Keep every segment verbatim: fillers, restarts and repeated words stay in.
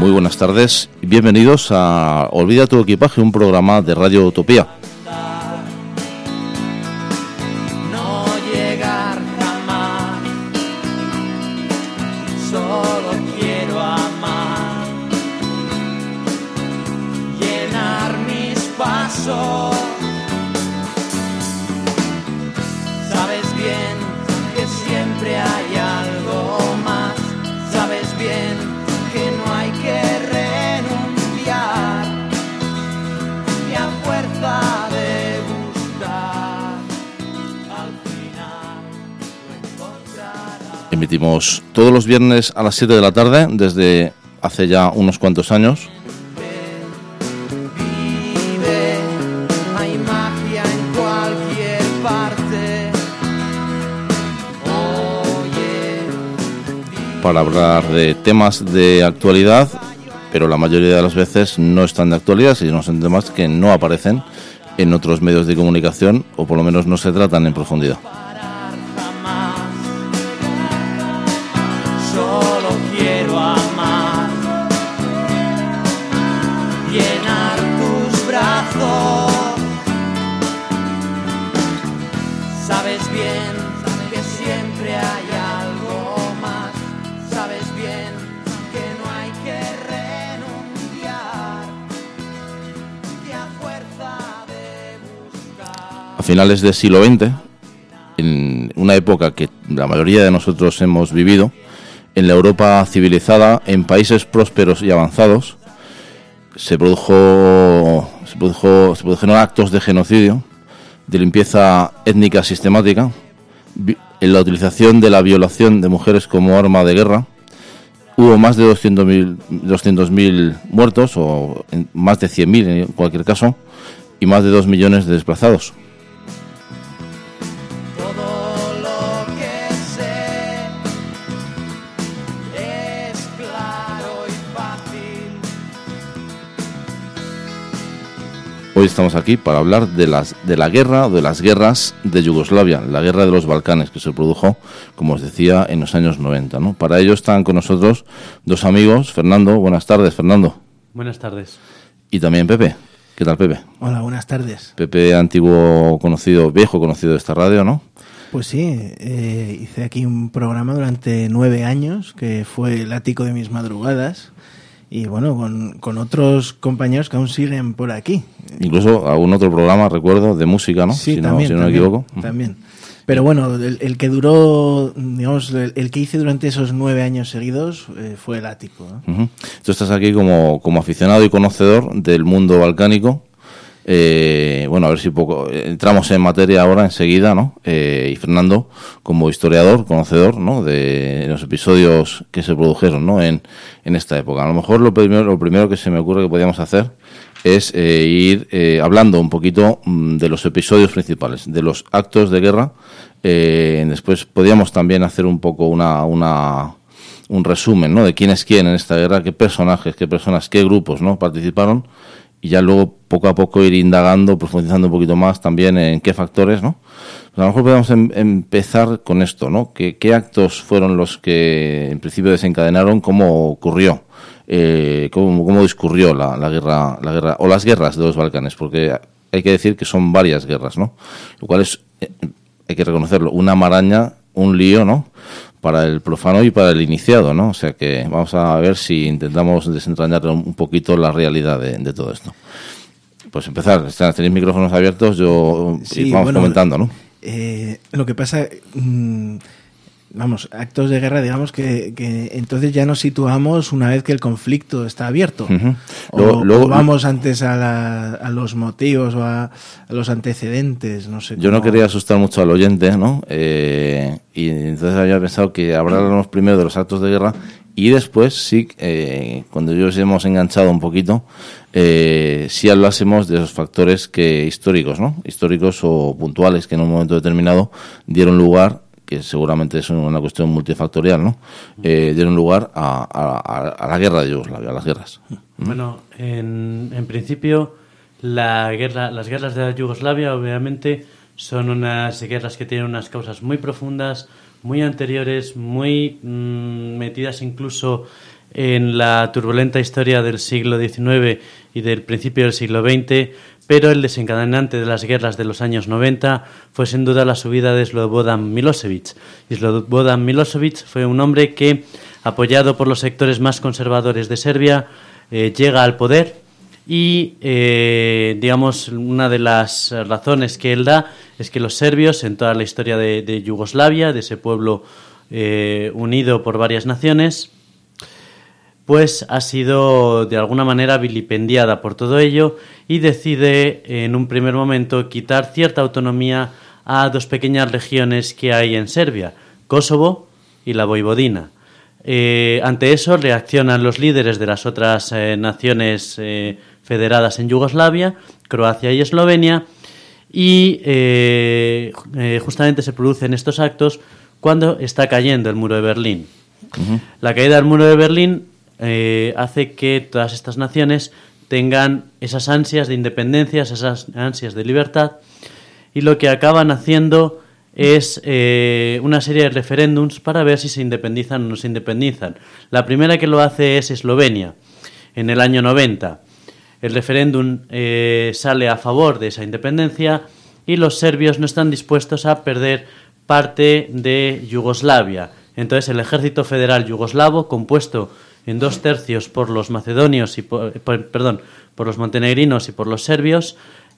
Muy buenas tardes y bienvenidos a Olvida tu equipaje, un programa de Radio Utopía. No llegar jamás, solo quiero amar, llenar mis pasos. Sabes bien que siempre hay algo más, sabes bien que no hay que renunciar, ni a fuerza de buscar, al final lo encontrarás. Emitimos todos los viernes a las siete de la tarde desde hace ya unos cuantos años. Vive, hay magia en cualquier parte. Oye, Para hablar de temas de actualidad, pero la mayoría de las veces no están de actualidad, sino son temas que no aparecen en otros medios de comunicación o por lo menos no se tratan en profundidad. parar jamás, solo quiero amar, llenar tus brazos. Sabes bien que siempre hay algo más, sabes bien que no hay que renunciar, que a fuerza de buscar. A finales del siglo veinte, en una época que la mayoría de nosotros hemos vivido, en la Europa civilizada, en países prósperos y avanzados, se produjo, se produjo, se produjeron actos de genocidio, de limpieza étnica sistemática, vi- en la utilización de la violación de mujeres como arma de guerra. Hubo más de doscientos mil muertos, o en- más de cien mil en cualquier caso, y más de dos millones de desplazados. Todo lo que sé es claro y fácil. Hoy estamos aquí para hablar de las de la guerra o de las guerras de Yugoslavia, la guerra de los Balcanes, que se produjo, como os decía, en los años noventa, ¿no? Para ello están con nosotros dos amigos. Fernando, buenas tardes, Fernando. Buenas tardes. Y también Pepe. ¿Qué tal, Pepe? Hola, buenas tardes. Pepe, antiguo conocido, viejo conocido de esta radio, ¿no? Pues sí, eh, hice aquí un programa durante nueve años que fue el ático de mis madrugadas y bueno, con, con otros compañeros que aún siguen por aquí. Incluso algún otro programa, recuerdo, de música, ¿no? Sí, si también, no, si no me también, equivoco. también. Pero bueno, el, el que duró, digamos, el, el que hice durante esos nueve años seguidos eh, fue el ático, ¿no? Ujú. Tú estás aquí como, como aficionado y conocedor del mundo balcánico. Eh, bueno, a ver si poco entramos en materia ahora enseguida, ¿no? Eh, y Fernando, como historiador, conocedor, ¿no? De los episodios que se produjeron, ¿no? En, en esta época. A lo mejor lo primero, lo primero que se me ocurre que podíamos hacer es eh, ir eh, hablando un poquito mm, de los episodios principales, de los actos de guerra. Eh, después podríamos también hacer un poco una, una un resumen, ¿no? De quién es quién en esta guerra, qué personajes, qué personas, qué grupos, ¿no? Participaron. Y ya luego poco a poco ir indagando, profundizando un poquito más también en qué factores, ¿no? Pues a lo mejor podemos em- empezar con esto, ¿no? ¿Qué, qué actos fueron los que en principio desencadenaron? ¿Cómo ocurrió? Eh, ¿cómo, cómo discurrió la, la guerra, la guerra o las guerras de los Balcanes? Porque hay que decir que son varias guerras, ¿no? Lo cual es, eh, hay que reconocerlo, una maraña, un lío, ¿no? Para el profano y para el iniciado, ¿no? O sea que vamos a ver si intentamos desentrañar un poquito la realidad de, de todo esto. Pues empezar, tenéis micrófonos abiertos, yo Sí, y vamos bueno, comentando, ¿no? Eh, lo que pasa, mmm, vamos, actos de guerra, digamos que, que entonces ya nos situamos una vez que el conflicto está abierto. Uh-huh. O, Luego- luego- o vamos antes a, la, a los motivos o a, a los antecedentes, no sé. Yo no cómo- quería asustar mucho al oyente, ¿no? Eh, y entonces había pensado que habláramos primero de los actos de guerra y después, sí, eh, cuando ya os hemos enganchado un poquito, eh, sí hablásemos de esos factores que históricos, ¿no? Históricos o puntuales que en un momento determinado dieron lugar, que seguramente es una cuestión multifactorial, ¿no? Eh, dieron lugar a, a, a la guerra de Yugoslavia, a las guerras. Bueno, en, en principio, la guerra, las guerras de Yugoslavia, obviamente, son unas guerras que tienen unas causas muy profundas, muy anteriores, muy mmm, metidas incluso en la turbulenta historia del siglo diecinueve y del principio del siglo veinte, pero el desencadenante de las guerras de los años noventa fue sin duda la subida de Slobodan Milosevic. Y Slobodan Milosevic fue un hombre que, apoyado por los sectores más conservadores de Serbia, eh, llega al poder y, eh, digamos, una de las razones que él da es que los serbios, en toda la historia de, de Yugoslavia, de ese pueblo eh, unido por varias naciones, pues ha sido de alguna manera vilipendiada por todo ello y decide en un primer momento quitar cierta autonomía a dos pequeñas regiones que hay en Serbia, Kosovo y la Voivodina. Eh, ante eso reaccionan los líderes de las otras eh, naciones eh, federadas en Yugoslavia, Croacia y Eslovenia, y eh, eh, justamente se producen estos actos cuando está cayendo el muro de Berlín. Uh-huh. La caída del muro de Berlín Eh, hace que todas estas naciones tengan esas ansias de independencia, esas ansias de libertad, y lo que acaban haciendo es eh, una serie de referéndums para ver si se independizan o no se independizan. La primera que lo hace es Eslovenia, en el año noventa. El referéndum eh, sale a favor de esa independencia y los serbios no están dispuestos a perder parte de Yugoslavia. Entonces el ejército federal yugoslavo, compuesto en dos tercios por los macedonios y por, por, perdón, por los montenegrinos y por los serbios,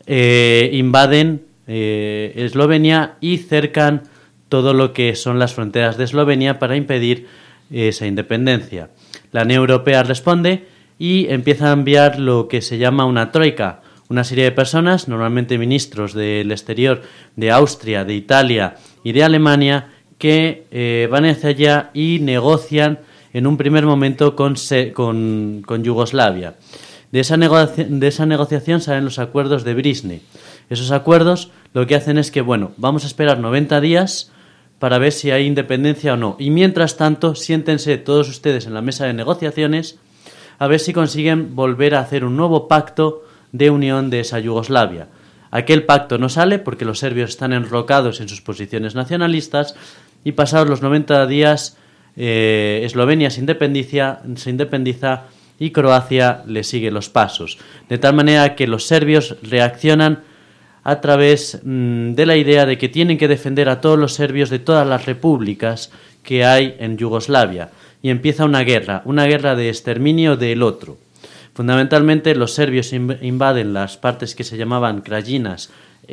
eh, invaden eh, Eslovenia y cercan todo lo que son las fronteras de Eslovenia para impedir eh, esa independencia. La Unión Europea responde y empieza a enviar lo que se llama una troika, una serie de personas, normalmente ministros del exterior de Austria, de Italia y de Alemania, que eh, van hacia allá y negocian en un primer momento con, con, con Yugoslavia. De esa, negocia, de esa negociación salen los acuerdos de Brisne. Esos acuerdos lo que hacen es que, bueno, vamos a esperar noventa días para ver si hay independencia o no. Y mientras tanto, siéntense todos ustedes en la mesa de negociaciones a ver si consiguen volver a hacer un nuevo pacto de unión de esa Yugoslavia. Aquel pacto no sale porque los serbios están enrocados en sus posiciones nacionalistas y pasados los noventa días eh, Eslovenia se independiza, se independiza y Croacia le sigue los pasos. De tal manera que los serbios reaccionan a través mmm, de la idea de que tienen que defender a todos los serbios de todas las repúblicas que hay en Yugoslavia. Y empieza una guerra, una guerra de exterminio del otro. Fundamentalmente los serbios invaden las partes que se llamaban Krajinas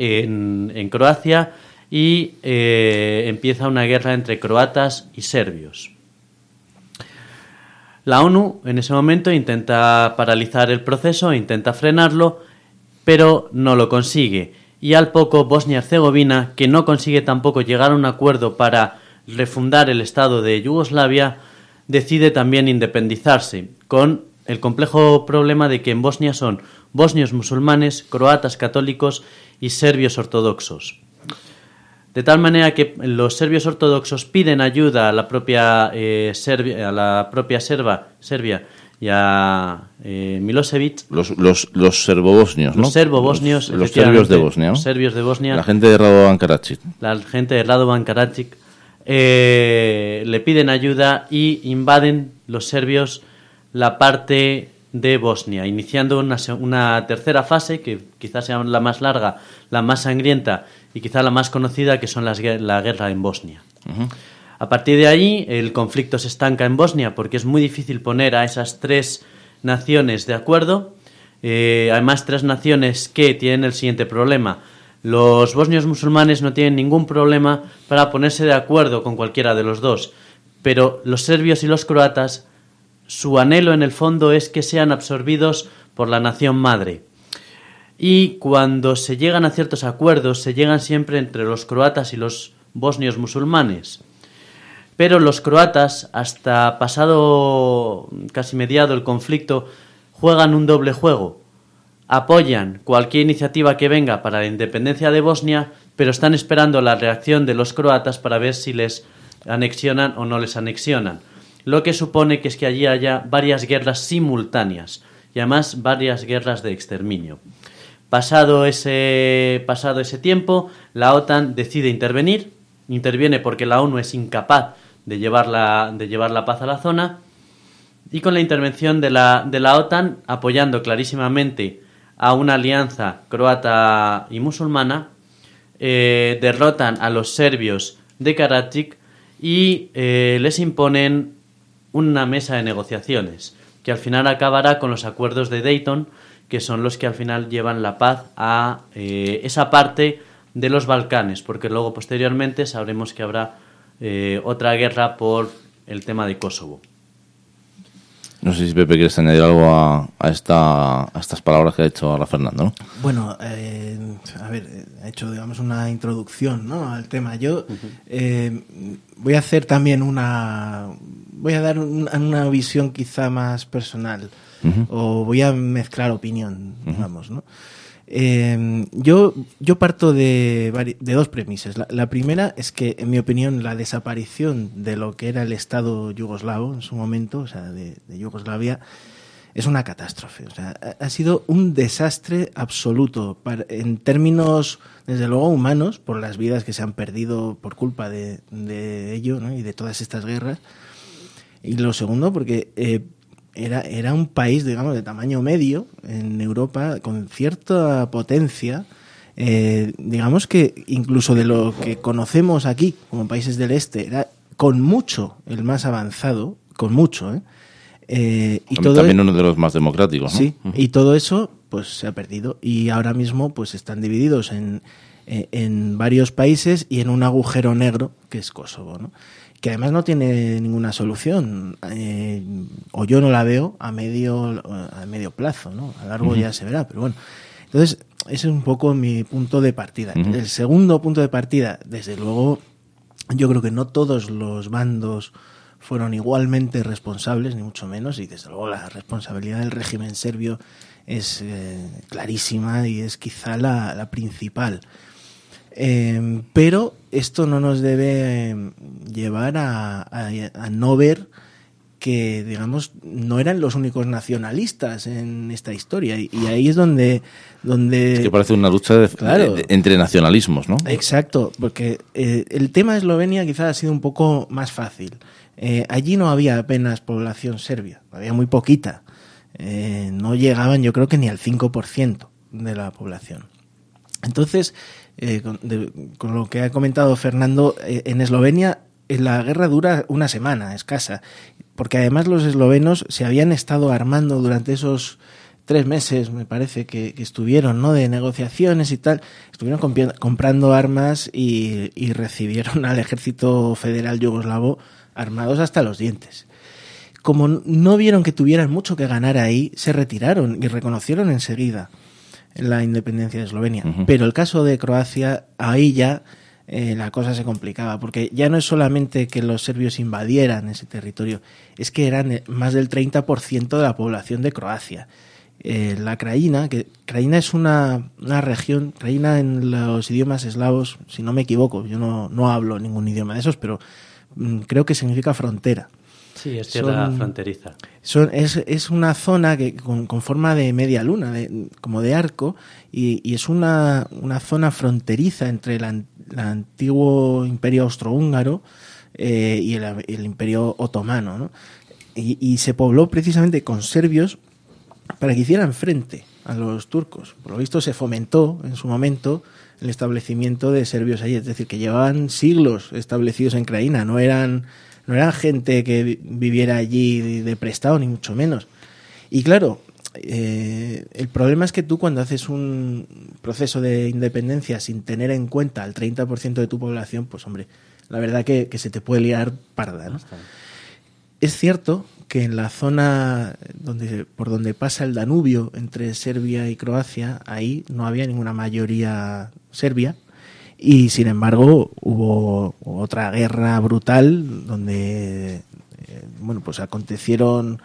en, en Croacia y eh, empieza una guerra entre croatas y serbios. La ONU en ese momento intenta paralizar el proceso, intenta frenarlo, pero no lo consigue. Y al poco Bosnia-Herzegovina, que no consigue tampoco llegar a un acuerdo para refundar el Estado de Yugoslavia, decide también independizarse, con el complejo problema de que en Bosnia son bosnios musulmanes, croatas católicos y serbios ortodoxos. De tal manera que los serbios ortodoxos piden ayuda a la propia eh, Serbia, a la propia Serba, Serbia y a eh, Milosevic. Los, los, los serbobosnios, ¿no? Los serbobosnios, los, los serbios de Bosnia, ¿no? Los serbios de Bosnia. La gente de Radovan Karadzic. La gente de Radovan Karadzic eh, le piden ayuda y invaden los serbios la parte de Bosnia, iniciando una, una tercera fase que quizás sea la más larga, la más sangrienta y quizá la más conocida, que son las, la guerra en Bosnia. Uh-huh. A partir de ahí el conflicto se estanca en Bosnia porque es muy difícil poner a esas tres naciones de acuerdo. Eh, además, tres naciones que tienen el siguiente problema. Los bosnios musulmanes no tienen ningún problema para ponerse de acuerdo con cualquiera de los dos, pero los serbios y los croatas, su anhelo en el fondo es que sean absorbidos por la nación madre. Y cuando se llegan a ciertos acuerdos, se llegan siempre entre los croatas y los bosnios musulmanes. Pero los croatas, hasta pasado casi mediado el conflicto, juegan un doble juego. Apoyan cualquier iniciativa que venga para la independencia de Bosnia, pero están esperando la reacción de los croatas para ver si les anexionan o no les anexionan. Lo que supone que es que allí haya varias guerras simultáneas y además varias guerras de exterminio. Pasado ese, pasado ese tiempo, la OTAN decide intervenir, interviene porque la ONU es incapaz de llevar la, de llevar la paz a la zona y con la intervención de la, de la OTAN, apoyando clarísimamente a una alianza croata y musulmana, eh, derrotan a los serbios de Karadzic y eh, les imponen una mesa de negociaciones, que al final acabará con los acuerdos de Dayton, que son los que al final llevan la paz a eh, esa parte de los Balcanes, porque luego posteriormente sabremos que habrá eh, otra guerra por el tema de Kosovo. No sé si Pepe quieres añadir algo a, a, esta, a estas palabras que ha hecho ahora Fernando, ¿no? Bueno, eh, a ver, ha hecho, digamos, una introducción, ¿no?, al tema. Yo uh-huh. eh, voy a hacer también una... Voy a dar un, una visión quizá más personal, uh-huh. o voy a mezclar opinión, uh-huh. digamos, ¿no? Eh, yo, yo parto de, de dos premisas. La, la primera es que, en mi opinión, la desaparición de lo que era el Estado yugoslavo en su momento, o sea, de, de Yugoslavia, es una catástrofe. O sea, ha, ha sido un desastre absoluto para, en términos, desde luego, humanos, por las vidas que se han perdido por culpa de, de ello, ¿no?, y de todas estas guerras. Y lo segundo, porque... Eh, Era, era un país, digamos, de tamaño medio en Europa, con cierta potencia, eh, digamos que incluso de lo que conocemos aquí como países del este, era con mucho el más avanzado, con mucho, ¿eh? Eh, y también todo también uno de los más democráticos, ¿no? Sí, y todo eso pues se ha perdido y ahora mismo pues están divididos en, en, en varios países y en un agujero negro que es Kosovo, ¿no?, que además no tiene ninguna solución, eh, o yo no la veo a medio a medio plazo, ¿no? A largo uh-huh. ya se verá, pero bueno. Entonces, ese es un poco mi punto de partida. Uh-huh. El segundo punto de partida, desde luego, yo creo que no todos los bandos fueron igualmente responsables, ni mucho menos, y desde luego la responsabilidad del régimen serbio es eh, clarísima y es quizá la, la principal. Eh, pero esto no nos debe llevar a, a, a no ver que, digamos, no eran los únicos nacionalistas en esta historia y, y ahí es donde, donde... Es que parece una lucha de, claro, de, de, entre nacionalismos, ¿no? Exacto, porque eh, el tema de Eslovenia quizás ha sido un poco más fácil. Eh, allí no había apenas población serbia, había muy poquita. Eh, no llegaban, yo creo que ni al cinco por ciento de la población. Entonces... Eh, con, de, con lo que ha comentado Fernando, eh, en Eslovenia eh, la guerra dura una semana escasa, porque además los eslovenos se habían estado armando durante esos tres meses, me parece, que, que estuvieron, ¿no?, de negociaciones y tal, estuvieron comp- comprando armas y, y recibieron al ejército federal yugoslavo armados hasta los dientes. Como no vieron que tuvieran mucho que ganar ahí, se retiraron y reconocieron enseguida la independencia de Eslovenia. Uh-huh. Pero el caso de Croacia, ahí ya eh, la cosa se complicaba, porque ya no es solamente que los serbios invadieran ese territorio, es que eran más del treinta por ciento de la población de Croacia. Eh, la Krajina, que Krajina es una, una región, Krajina en los idiomas eslavos, si no me equivoco, yo no, no hablo ningún idioma de esos, pero mm, creo que significa frontera. Sí, es tierra son, fronteriza. Son, es, es una zona que con, con forma de media luna, de, como de arco, y, y es una, una zona fronteriza entre el, el antiguo imperio austrohúngaro eh, y el, el imperio otomano, ¿no? Y, y se pobló precisamente con serbios para que hicieran frente a los turcos. Por lo visto se fomentó en su momento el establecimiento de serbios allí, es decir, que llevaban siglos establecidos en Krajina, no eran... No era gente que viviera allí de prestado, ni mucho menos. Y claro, eh, el problema es que tú cuando haces un proceso de independencia sin tener en cuenta al treinta por ciento de tu población, pues hombre, la verdad que, que se te puede liar parda, ¿no? Es cierto que en la zona donde por donde pasa el Danubio entre Serbia y Croacia, ahí no había ninguna mayoría serbia. Y sin embargo hubo otra guerra brutal donde eh, bueno, pues acontecieron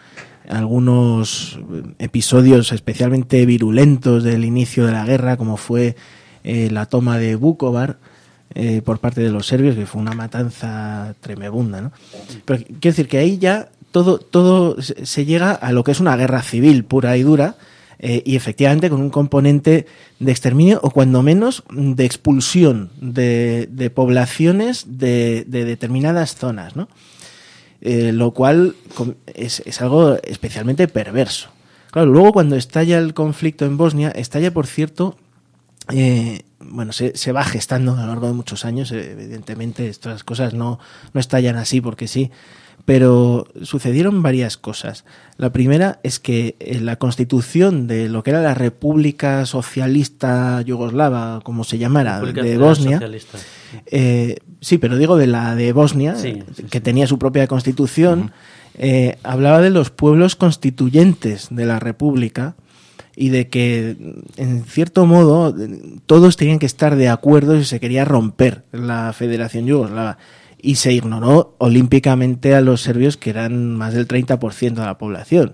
algunos episodios especialmente virulentos del inicio de la guerra, como fue eh, la toma de Vukovar eh, por parte de los serbios, que fue una matanza tremenda, ¿no? Pero quiero decir que ahí ya todo, todo se llega a lo que es una guerra civil pura y dura. Eh, y efectivamente con un componente de exterminio o cuando menos de expulsión de, de poblaciones de, de determinadas zonas, ¿no? eh, lo cual es, es algo especialmente perverso. Claro, luego cuando estalla el conflicto en Bosnia, estalla, por cierto, eh, bueno, se, se va gestando a lo largo de muchos años, evidentemente estas cosas no, no estallan así porque sí, pero sucedieron varias cosas. La primera es que la constitución de lo que era la República Socialista Yugoslava, como se llamara, República de Bosnia, eh, sí, pero digo de la de Bosnia, sí, sí, que sí. tenía su propia constitución, uh-huh. eh, hablaba de los pueblos constituyentes de la República y de que, en cierto modo, todos tenían que estar de acuerdo si se quería romper la Federación Yugoslava. Y se ignoró olímpicamente a los serbios, que eran más del treinta por ciento de la población.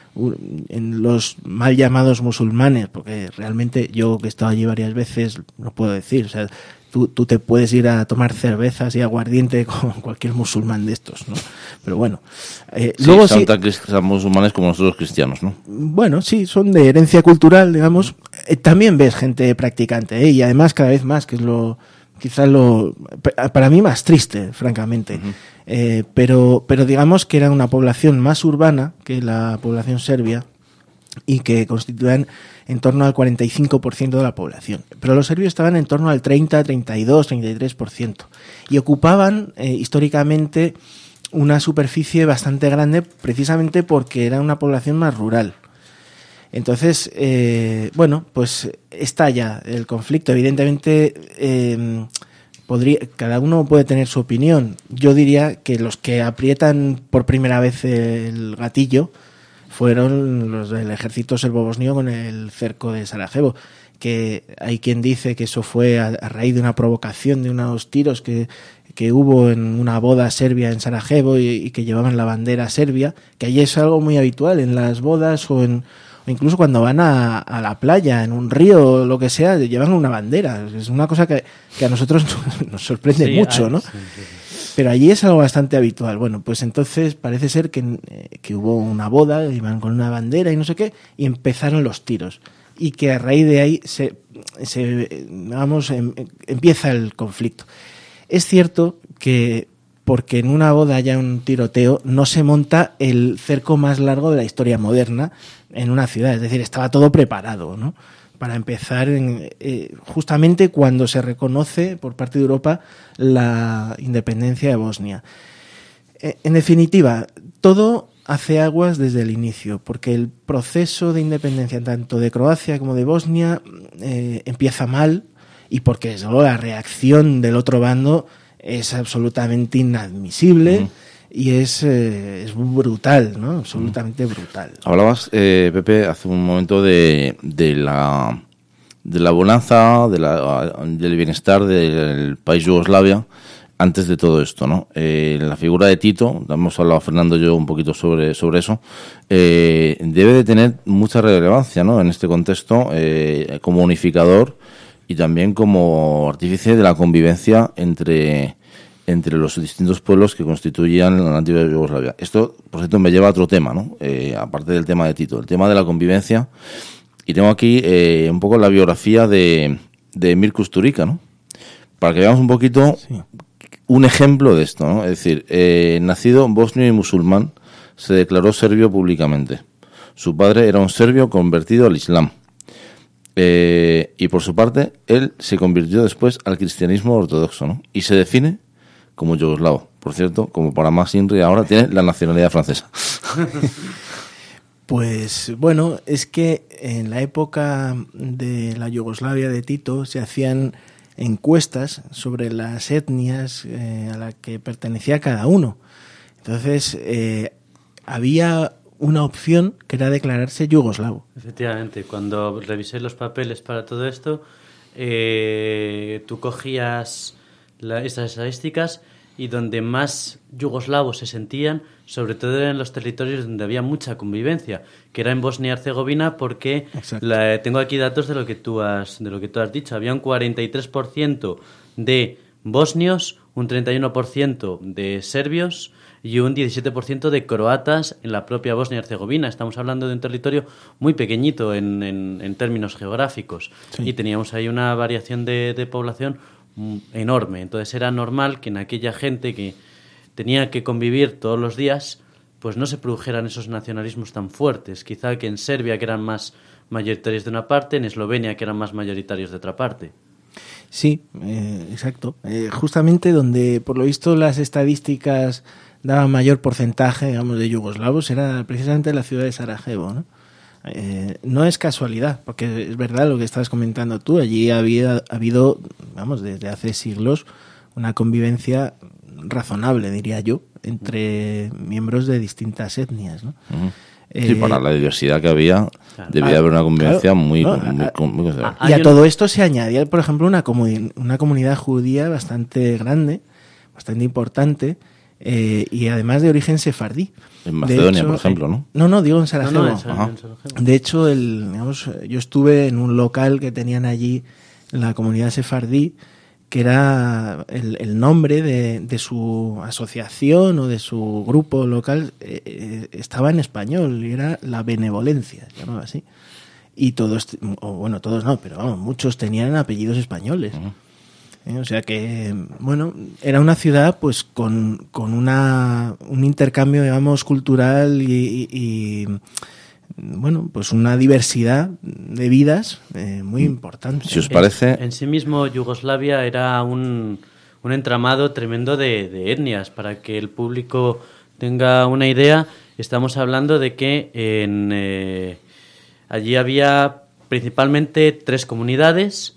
En los mal llamados musulmanes, porque realmente yo que he estado allí varias veces, no puedo decir, o sea, tú, tú te puedes ir a tomar cervezas y aguardiente con cualquier musulmán de estos, ¿no? Pero bueno. Eh, sí, luego son sí, tan musulmanes como nosotros cristianos, ¿no? Bueno, sí, son de herencia cultural, digamos. Eh, también ves gente practicante, ¿eh? Y además cada vez más, que es lo... quizás lo para mí más triste, francamente, uh-huh. eh, pero pero digamos que era una población más urbana que la población serbia y que constituían en torno al cuarenta y cinco por ciento de la población, pero los serbios estaban en torno al treinta, treinta y dos, treinta y tres por ciento y ocupaban eh, históricamente una superficie bastante grande precisamente porque era una población más rural. Entonces, eh, bueno, pues estalla el conflicto. Evidentemente, eh, podría, cada uno puede tener su opinión. Yo diría que los que aprietan por primera vez el gatillo fueron los del ejército serbo-bosnio con el cerco de Sarajevo, que hay quien dice que eso fue a, a raíz de una provocación, de unos tiros que, que hubo en una boda serbia en Sarajevo y, y que llevaban la bandera serbia, que allí es algo muy habitual en las bodas o en... o incluso cuando van a, a la playa, en un río o lo que sea, llevan una bandera. Es una cosa que, que a nosotros nos sorprende sí, mucho, ¿no? Sí, sí, sí. Pero allí es algo bastante habitual. Bueno, pues entonces parece ser que, eh, que hubo una boda, iban con una bandera y no sé qué, y empezaron los tiros. Y que a raíz de ahí se, se digamos, em, empieza el conflicto. Es cierto que porque en una boda haya un tiroteo, no se monta el cerco más largo de la historia moderna en una ciudad. Es decir, estaba todo preparado, ¿no? Para empezar, en, eh, justamente cuando se reconoce por parte de Europa la independencia de Bosnia. Eh, en definitiva, todo hace aguas desde el inicio, porque el proceso de independencia tanto de Croacia como de Bosnia eh, empieza mal y porque desde luego la reacción del otro bando es absolutamente inadmisible. Uh-huh. Y es, eh, es brutal, ¿no? Absolutamente brutal. Hablabas, eh, Pepe, hace un momento de, de la de la bonanza, de la, del bienestar del país Yugoslavia antes de todo esto, ¿no? Eh, la figura de Tito, hemos hablado Fernando y yo un poquito sobre, sobre eso, eh, debe de tener mucha relevancia, ¿no? En este contexto, eh, como unificador y también como artífice de la convivencia entre... entre los distintos pueblos que constituían la antigua Yugoslavia. Esto, por cierto, me lleva a otro tema, ¿no? Eh, aparte del tema de Tito, el tema de la convivencia. Y tengo aquí eh, un poco la biografía de, de Emir Kusturica, ¿no? Para que veamos un poquito sí. un ejemplo de esto, ¿no? Es decir, eh, nacido bosnio y musulmán, se declaró serbio públicamente. Su padre era un serbio convertido al Islam. Eh, y por su parte, él se convirtió después al cristianismo ortodoxo, ¿no? Y se define como yugoslavo. Por cierto, como para más Inri, ahora tiene la nacionalidad francesa. Pues bueno, es que en la época de la Yugoslavia de Tito se hacían encuestas sobre las etnias eh, a las que pertenecía cada uno. Entonces, eh, había una opción que era declararse yugoslavo. Efectivamente, cuando revisé los papeles para todo esto, eh, tú cogías la, estas estadísticas y donde más yugoslavos se sentían, sobre todo en los territorios donde había mucha convivencia, que era en Bosnia y Herzegovina, porque la, tengo aquí datos de lo que tú has, de lo que tú has dicho. Había un cuarenta y tres por ciento de bosnios, un treinta y uno por ciento de serbios y un diecisiete por ciento de croatas en la propia Bosnia y Herzegovina. Estamos hablando de un territorio muy pequeñito en, en, en términos geográficos. Sí. Y teníamos ahí una variación de, de población enorme. Entonces era normal que en aquella gente que tenía que convivir todos los días, pues no se produjeran esos nacionalismos tan fuertes. Quizá que en Serbia, que eran más mayoritarios de una parte, en Eslovenia, que eran más mayoritarios de otra parte. Sí, eh, exacto. Eh, justamente donde, por lo visto, las estadísticas daban mayor porcentaje, digamos, de yugoslavos, era precisamente la ciudad de Sarajevo, ¿no? Eh, no es casualidad, porque es verdad lo que estabas comentando tú. Allí había ha habido, vamos, desde hace siglos, una convivencia razonable, diría yo, entre miembros de distintas etnias, ¿no? Uh-huh. Sí, eh, para la diversidad que había, claro, debía ah, haber una convivencia claro, muy, no, muy, muy, muy, muy a, Y a todo esto se añadía, por ejemplo, una, comuni- una comunidad judía bastante grande, bastante importante, eh, y además de origen sefardí. En Macedonia, hecho, por ejemplo, ¿no? No, no, digo en Sarajevo. No, no, en Sarajevo. De hecho, el, digamos, yo estuve en un local que tenían allí en la comunidad sefardí, que era el, el nombre de, de su asociación o de su grupo local, eh, estaba en español, y era La Benevolencia, se llamaba así. Y todos, o bueno, todos no, pero vamos, muchos tenían apellidos españoles. Uh-huh. ¿Eh? O sea que, bueno, era una ciudad pues con, con una un intercambio, digamos, cultural y, y, y bueno, pues una diversidad de vidas eh, muy importante. Si os parece... En, en sí mismo Yugoslavia era un, un entramado tremendo de, de etnias. Para que el público tenga una idea, estamos hablando de que en, eh, allí había principalmente tres comunidades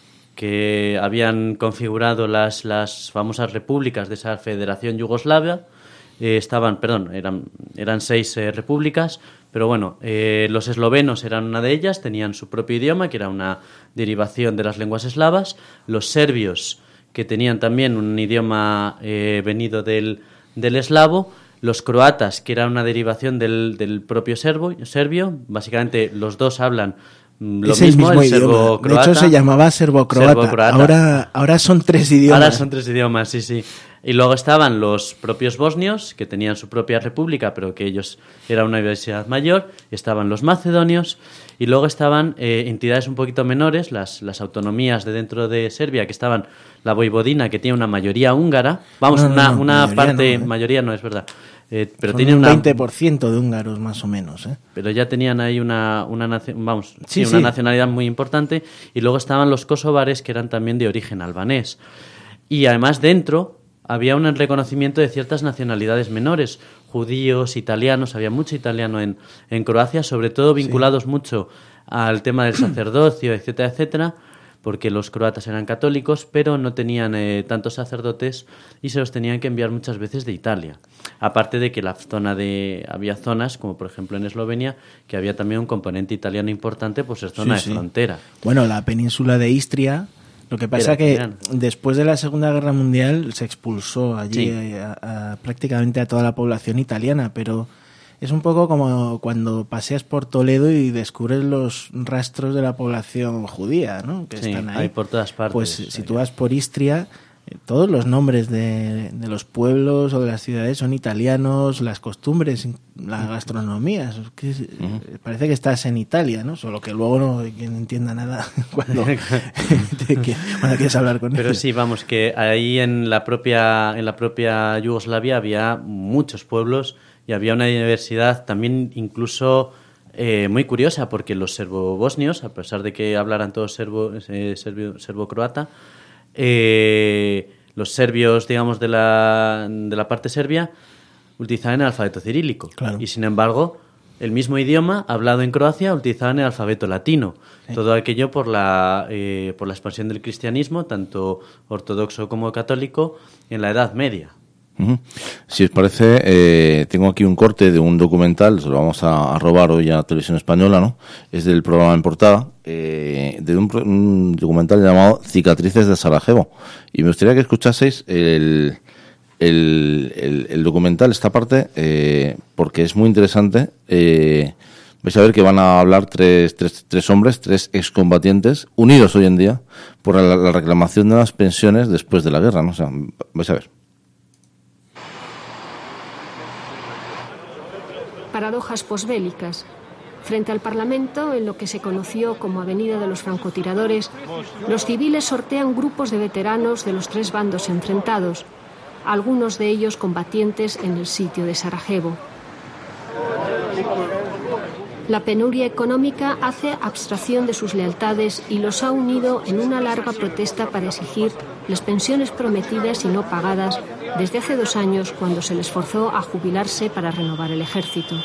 que habían configurado las, las famosas repúblicas de esa Federación Yugoslava. Eh, estaban, perdón, eran, eran seis eh, repúblicas, pero bueno, eh, los eslovenos eran una de ellas, tenían su propio idioma, que era una derivación de las lenguas eslavas. Los serbios, que tenían también un idioma eh, venido del, del eslavo. Los croatas, que era una derivación del, del propio serbo, serbio. Básicamente los dos hablan lo es mismo, el mismo el idioma. serbo-croata. De hecho se llamaba serbo-croata. serbo-croata. Ahora, ahora son tres idiomas. Ahora son tres idiomas, sí, sí. Y luego estaban los propios bosnios, que tenían su propia república, pero que ellos eran una diversidad mayor. Estaban los macedonios. Y luego estaban eh, entidades un poquito menores, las, las autonomías de dentro de Serbia, que estaban la Voivodina, que tiene una mayoría húngara. Vamos, no, no, una, no, una mayoría parte... No, ¿eh? Mayoría no, es verdad. Eh, pero Son tienen un una, veinte por ciento de húngaros más o menos, ¿eh? Pero ya tenían ahí una, una, naci- vamos, sí, sí, una sí. nacionalidad muy importante. Y luego estaban los kosovares, que eran también de origen albanés. Y además dentro había un reconocimiento de ciertas nacionalidades menores, judíos, italianos, había mucho italiano en, en Croacia, sobre todo vinculados sí. mucho al tema del sacerdocio, etcétera, etcétera, porque los croatas eran católicos, pero no tenían eh, tantos sacerdotes y se los tenían que enviar muchas veces de Italia. Aparte de que la zona de había zonas, como por ejemplo en Eslovenia, que había también un componente italiano importante por ser zona sí, de sí. frontera. Bueno, la península de Istria, lo que pasa Era, que eran. después de la Segunda Guerra Mundial se expulsó allí sí. a, a, prácticamente a toda la población italiana, pero es un poco como cuando paseas por Toledo y descubres los rastros de la población judía, ¿no? Que sí, están ahí. Hay por todas partes. Pues si tú vas por Istria, todos los nombres de, de los pueblos o de las ciudades son italianos, las costumbres, la gastronomía, es que es, uh-huh. parece que estás en Italia, ¿no? Solo que luego no hay quien entienda nada cuando, te, que, cuando quieres hablar con Pero ellos. sí, vamos, que ahí en la propia en la propia Yugoslavia había muchos pueblos y había una diversidad también incluso eh, muy curiosa, porque los serbo-bosnios, a pesar de que hablaran todos serbo, eh, serbio, serbo-croata, eh, los serbios, digamos, de la, de la parte serbia, utilizaban el alfabeto cirílico. Claro. Y sin embargo, el mismo idioma hablado en Croacia utilizaban el alfabeto latino. Sí. Todo aquello por la, eh, por la expansión del cristianismo, tanto ortodoxo como católico, en la Edad Media. Uh-huh. Si os parece, eh, tengo aquí un corte de un documental, se lo vamos a, a robar hoy a la televisión española, ¿no? Es del programa En Portada, eh, de un, un documental llamado Cicatrices de Sarajevo. Y me gustaría que escuchaseis el, el, el, el documental, esta parte, eh, porque es muy interesante. Eh, vais a ver que van a hablar tres, tres, tres hombres, tres excombatientes, unidos hoy en día por la, la reclamación de las pensiones después de la guerra, ¿no? O sea, vais a ver. Paradojas posbélicas. Frente al Parlamento, en lo que se conoció como Avenida de los Francotiradores, los civiles sortean grupos de veteranos de los tres bandos enfrentados. algunos de ellos combatientes en el sitio de Sarajevo. La penuria económica hace abstracción de sus lealtades y los ha unido en una larga protesta para exigir las pensiones prometidas y no pagadas desde hace dos años, cuando se les forzó a jubilarse para renovar el ejército.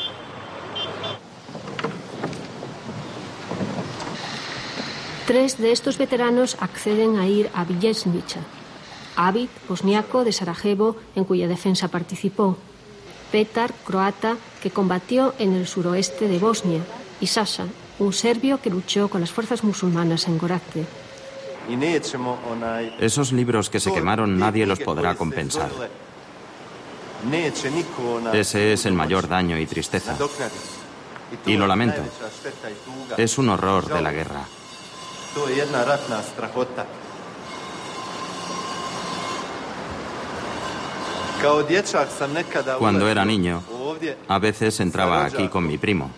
Tres de estos veteranos acceden a ir a Vijećnica. Abid, bosniaco de Sarajevo, en cuya defensa participó; Petar, croata, que combatió en el suroeste de Bosnia; y Sasha, un serbio que luchó con las fuerzas musulmanas en Gorazde. Esos libros que se quemaron nadie los podrá compensar. Ese es el mayor daño y tristeza. Y lo lamento. Es un horror de la guerra. Cuando era niño, a veces entraba aquí con mi primo.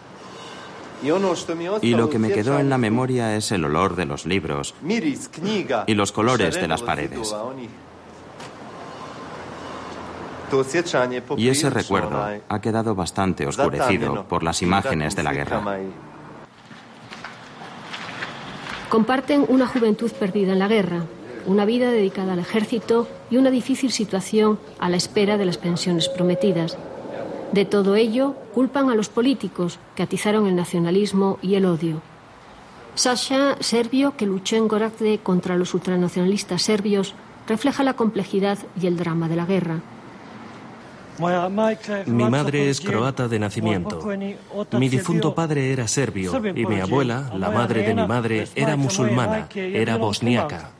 Y lo que me quedó en la memoria es el olor de los libros y los colores de las paredes. Y ese recuerdo ha quedado bastante oscurecido por las imágenes de la guerra. Comparten una juventud perdida en la guerra, una vida dedicada al ejército y una difícil situación a la espera de las pensiones prometidas. De todo ello, culpan a los políticos, que atizaron el nacionalismo y el odio. Sasha, serbio que luchó en Gorazde contra los ultranacionalistas serbios, refleja la complejidad y el drama de la guerra. Mi madre es croata de nacimiento. Mi difunto padre era serbio y mi abuela, la madre de mi madre, era musulmana, era bosniaca.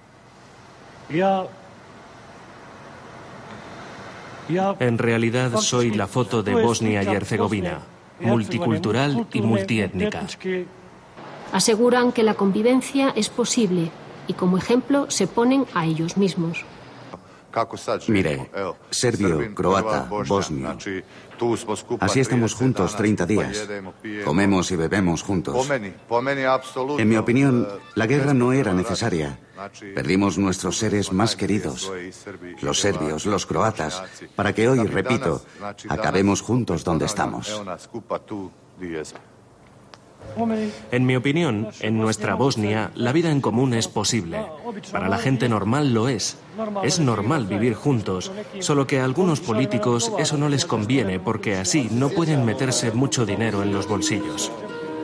En realidad soy la foto de Bosnia y Herzegovina, multicultural y multiétnica. Aseguran que la convivencia es posible y como ejemplo se ponen a ellos mismos. Mire, serbio, croata, bosnio. Así estamos juntos treinta días. Comemos y bebemos juntos. En mi opinión, la guerra no era necesaria. Perdimos nuestros seres más queridos, los serbios, los croatas, para que hoy, repito, acabemos juntos donde estamos. En mi opinión, en nuestra Bosnia, la vida en común es posible. Para la gente normal lo es. Es normal vivir juntos, solo que a algunos políticos eso no les conviene porque así no pueden meterse mucho dinero en los bolsillos.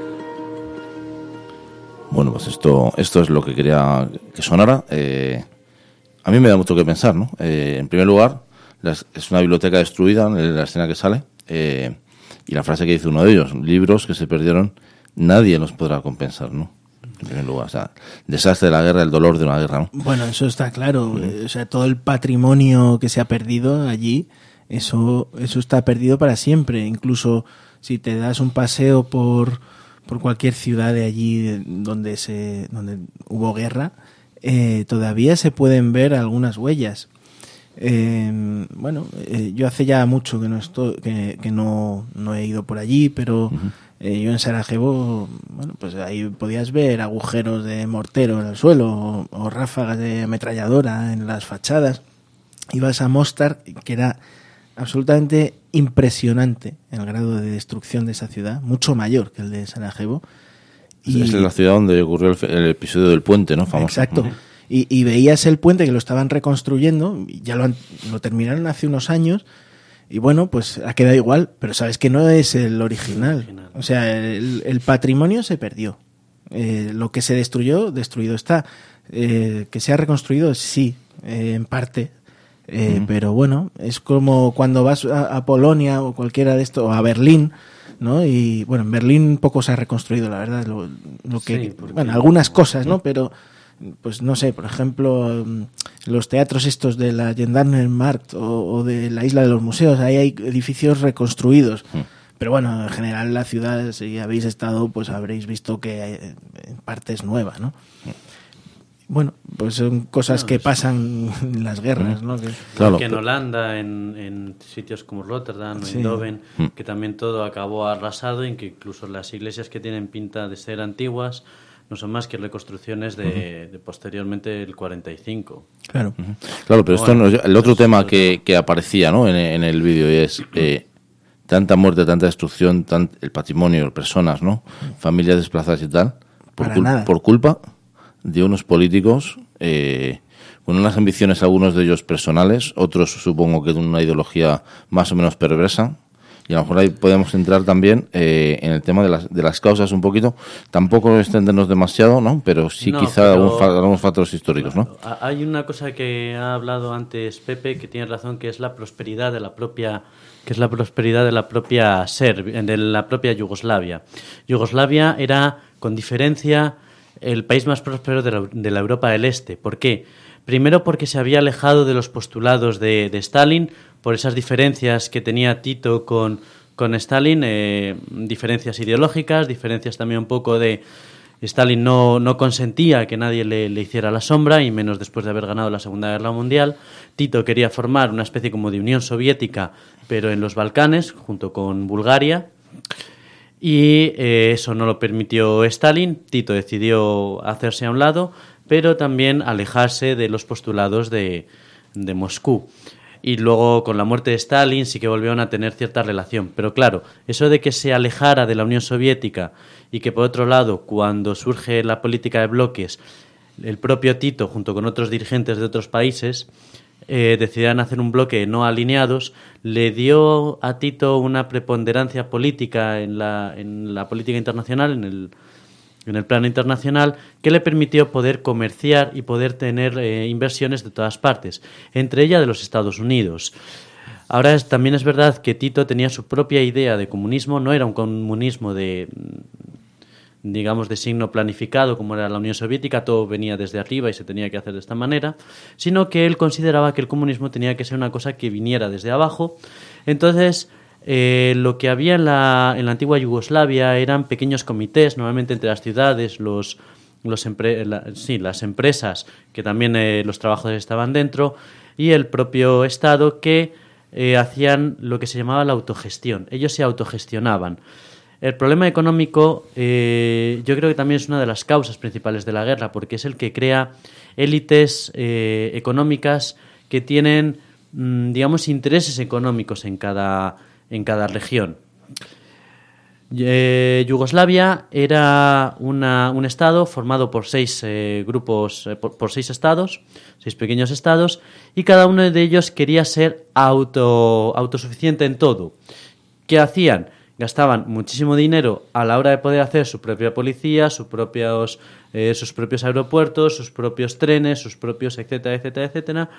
Bueno, pues esto esto es lo que quería que sonara. Eh, a mí me da mucho que pensar, ¿no? Eh, en primer lugar, las, es una biblioteca destruida en la escena que sale, eh, y la frase que dice uno de ellos: libros que se perdieron, nadie los podrá compensar, ¿no? En primer lugar, o sea, desastre de la guerra, el dolor de una guerra, ¿no? Bueno, eso está claro. Mm. O sea, todo el patrimonio que se ha perdido allí, eso eso está perdido para siempre. Incluso si te das un paseo por por cualquier ciudad de allí donde se donde hubo guerra, eh, todavía se pueden ver algunas huellas. Eh, bueno, eh, yo hace ya mucho que no estoy, que, que no, no he ido por allí, pero uh-huh. eh, yo en Sarajevo, bueno, pues ahí podías ver agujeros de mortero en el suelo o, o ráfagas de ametralladora en las fachadas. Ibas a Mostar, que era absolutamente impresionante el grado de destrucción de esa ciudad, mucho mayor que el de Sarajevo. Y es la ciudad donde ocurrió el, el episodio del puente, ¿no? Famoso. Exacto. Uh-huh. Y, y veías el puente que lo estaban reconstruyendo, ya lo, han, lo terminaron hace unos años, y bueno, pues ha quedado igual, pero sabes que no es el original. O sea, el, el patrimonio se perdió. Eh, lo que se destruyó, destruido está. Eh, que se ha reconstruido, sí, eh, en parte. Eh, uh-huh. Pero bueno, es como cuando vas a, a Polonia o cualquiera de estos, o a Berlín, ¿no? Y bueno, en Berlín poco se ha reconstruido, la verdad. Lo, lo que, sí, bueno, algunas cosas, ¿no? Pero pues no sé, por ejemplo, los teatros estos de la Gendarmenmarkt o, o de la Isla de los Museos, ahí hay edificios reconstruidos. Mm. Pero bueno, en general la ciudad, si habéis estado, pues habréis visto que en parte es nueva, ¿no? Mm. Bueno, pues son cosas no, que pasan en las guerras, ¿no? Que, claro. Que en Holanda, en, en sitios como Rotterdam o sí. Eindhoven, mm. que también todo acabó arrasado, en que incluso las iglesias que tienen pinta de ser antiguas, no son más que reconstrucciones de, uh-huh. de posteriormente el cuarenta y cinco. Claro, uh-huh. claro, pero esto bueno, no, el otro es, tema es, que, que aparecía, ¿no?, en, en el vídeo es eh, tanta muerte, tanta destrucción, tan, el patrimonio, personas, ¿no?, familias desplazadas y tal, por, cul- por culpa de unos políticos eh, con unas ambiciones, algunos de ellos personales, otros supongo que de una ideología más o menos perversa. Y a lo mejor ahí podemos entrar también eh, en el tema de las, de las causas un poquito. Tampoco extendernos demasiado, ¿no? Pero sí no, quizá pero, algún fa- algunos factores históricos, ¿no? Hay una cosa que ha hablado antes Pepe, que tiene razón, que es la prosperidad de la propia, que es la prosperidad de la propia Serbia, de la propia Yugoslavia. Yugoslavia era, con diferencia, el país más próspero de la, de la Europa del Este. ¿Por qué? Primero porque se había alejado de los postulados de, de Stalin, por esas diferencias que tenía Tito con, con Stalin, eh, diferencias ideológicas, diferencias también un poco de... Stalin no, no consentía que nadie le, le hiciera la sombra, y menos después de haber ganado la Segunda Guerra Mundial. Tito quería formar una especie como de Unión Soviética, pero en los Balcanes, junto con Bulgaria, y eh, eso no lo permitió Stalin. Tito decidió hacerse a un lado, pero también alejarse de los postulados de, de Moscú. Y luego, con la muerte de Stalin, sí que volvieron a tener cierta relación. Pero claro, eso de que se alejara de la Unión Soviética y que, por otro lado, cuando surge la política de bloques, el propio Tito, junto con otros dirigentes de otros países, eh, decidieran hacer un bloque no alineados, le dio a Tito una preponderancia política en la, en la política internacional, en el en el plano internacional, que le permitió poder comerciar y poder tener eh, inversiones de todas partes, entre ellas de los Estados Unidos. Ahora es, también es verdad que Tito tenía su propia idea de comunismo, no era un comunismo de, digamos, de signo planificado como era la Unión Soviética, todo venía desde arriba y se tenía que hacer de esta manera, sino que él consideraba que el comunismo tenía que ser una cosa que viniera desde abajo. Entonces, Eh, lo que había en la, en la antigua Yugoslavia eran pequeños comités, normalmente entre las ciudades, los, los empre, la, sí, las empresas, que también eh, los trabajadores estaban dentro, y el propio Estado, que eh, hacían lo que se llamaba la autogestión. Ellos se autogestionaban. El problema económico eh, yo creo que también es una de las causas principales de la guerra, porque es el que crea élites eh, económicas que tienen, mmm, digamos, intereses económicos en cada... en cada región. Eh, Yugoslavia era una, un estado formado por seis eh, grupos, eh, por, por seis estados, seis pequeños estados, y cada uno de ellos quería ser auto, autosuficiente en todo. ¿Qué hacían? Gastaban muchísimo dinero a la hora de poder hacer su propia policía, sus propios, eh, sus propios aeropuertos, sus propios trenes, sus propios etcétera, etcétera, etcétera.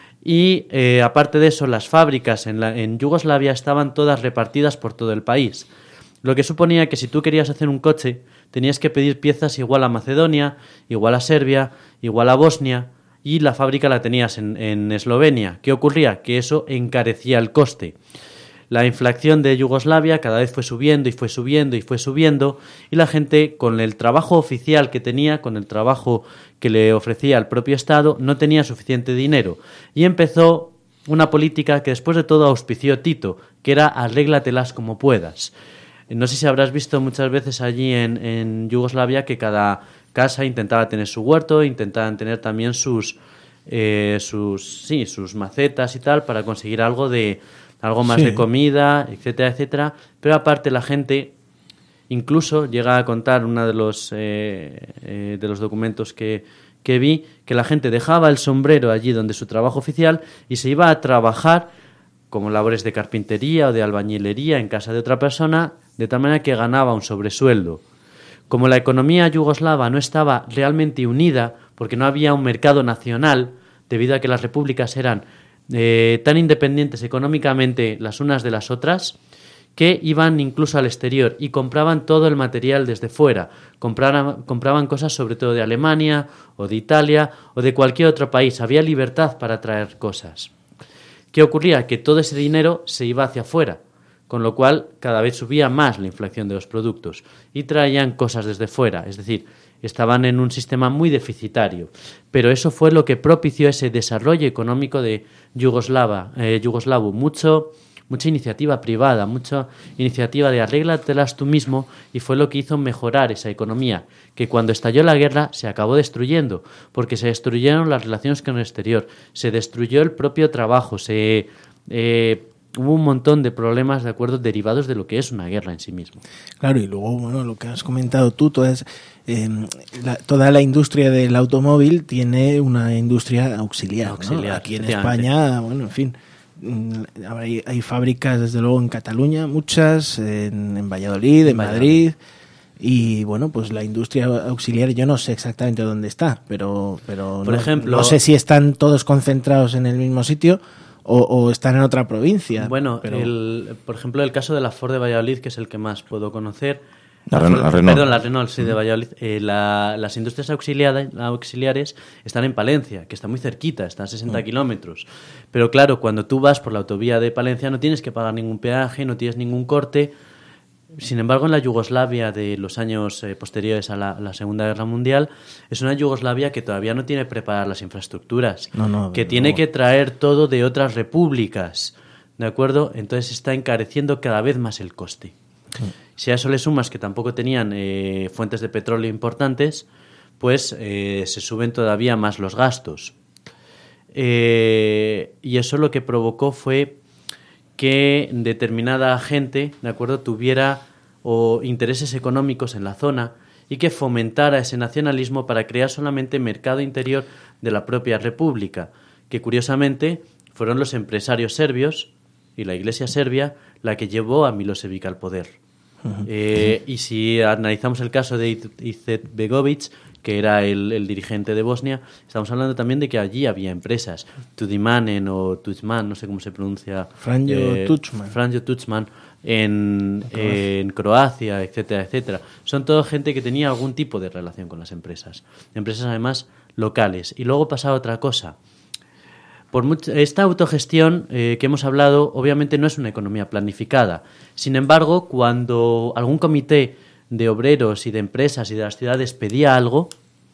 Y eh, aparte de eso, las fábricas en, la, en Yugoslavia estaban todas repartidas por todo el país, lo que suponía que si tú querías hacer un coche tenías que pedir piezas igual a Macedonia, igual a Serbia, igual a Bosnia, y la fábrica la tenías en, en Eslovenia. ¿Qué ocurría? Que eso encarecía el coste. La inflación de Yugoslavia cada vez fue subiendo y fue subiendo y fue subiendo, y la gente, con el trabajo oficial que tenía, con el trabajo que le ofrecía el propio Estado, no tenía suficiente dinero, y empezó una política que después de todo auspició Tito, que era arréglatelas como puedas. No sé si habrás visto muchas veces allí en, en Yugoslavia que cada casa intentaba tener su huerto, intentaban tener también sus, eh, sus, sí, sus macetas y tal, para conseguir algo de algo más sí. de comida, etcétera, etcétera. Pero aparte la gente incluso llega a contar uno de los eh, eh, de los documentos que, que vi, que la gente dejaba el sombrero allí donde su trabajo oficial y se iba a trabajar como labores de carpintería o de albañilería en casa de otra persona, de tal manera que ganaba un sobresueldo. Como la economía yugoslava no estaba realmente unida, porque no había un mercado nacional, debido a que las repúblicas eran eh, tan independientes económicamente las unas de las otras, que iban incluso al exterior y compraban todo el material desde fuera. Compraban, compraban cosas sobre todo de Alemania o de Italia o de cualquier otro país. Había libertad para traer cosas. ¿Qué ocurría? Que todo ese dinero se iba hacia afuera, con lo cual cada vez subía más la inflación de los productos y traían cosas desde fuera, es decir, estaban en un sistema muy deficitario. Pero eso fue lo que propició ese desarrollo económico de Yugoslava, eh, yugoslavo. Mucho, mucha iniciativa privada, mucha iniciativa de arréglatelas tú mismo, y fue lo que hizo mejorar esa economía, que cuando estalló la guerra se acabó destruyendo, porque se destruyeron las relaciones con el exterior, se destruyó el propio trabajo, se eh, hubo un montón de problemas, de acuerdo, derivados de lo que es una guerra en sí mismo. Claro, y luego, bueno, lo que has comentado tú, todas, eh, la, toda la industria del automóvil tiene una industria auxiliar, auxiliar ¿no? Aquí en España, bueno, en fin, hay, hay fábricas, desde luego, en Cataluña, muchas, en, en Valladolid, en Valladolid. Madrid, y bueno, pues la industria auxiliar, yo no sé exactamente dónde está, pero, pero Por no, ejemplo, no sé si están todos concentrados en el mismo sitio o, o están en otra provincia. Bueno, pero... el, por ejemplo, el caso de la Ford de Valladolid, que es el que más puedo conocer. La, la, Renault, la Renault. Perdón, la Renault, sí, de Valladolid. Eh, la, las industrias auxiliares, auxiliares están en Palencia, que está muy cerquita, está a sesenta mm. kilómetros. Pero claro, cuando tú vas por la autovía de Palencia no tienes que pagar ningún peaje, no tienes ningún corte. Sin embargo, en la Yugoslavia de los años eh, posteriores a la, a la Segunda Guerra Mundial, es una Yugoslavia que todavía no tiene preparadas las infraestructuras, no, no, que no. tiene que traer todo de otras repúblicas, ¿de acuerdo? Entonces está encareciendo cada vez más el coste. Sí. Si a eso le sumas que tampoco tenían eh, fuentes de petróleo importantes, pues eh, se suben todavía más los gastos. Eh, y eso lo que provocó fue que determinada gente, ¿de acuerdo?, tuviera o intereses económicos en la zona y que fomentara ese nacionalismo para crear solamente mercado interior de la propia república, que curiosamente fueron los empresarios serbios y la Iglesia serbia la que llevó a Milosevic al poder. Uh-huh. Eh, y si analizamos el caso de Izetbegovic, que era el, el dirigente de Bosnia, estamos hablando también de que allí había empresas. Tudimanen o Tuđman, no sé cómo se pronuncia. Franjo eh, Tuđman. Franjo Tuđman en, eh, en Croacia, etcétera, etcétera. Son todo gente que tenía algún tipo de relación con las empresas. Empresas además locales. Y luego pasa otra cosa. Por mucho, esta autogestión eh, que hemos hablado, obviamente no es una economía planificada. Sin embargo, cuando algún comité de obreros y de empresas y de las ciudades pedía algo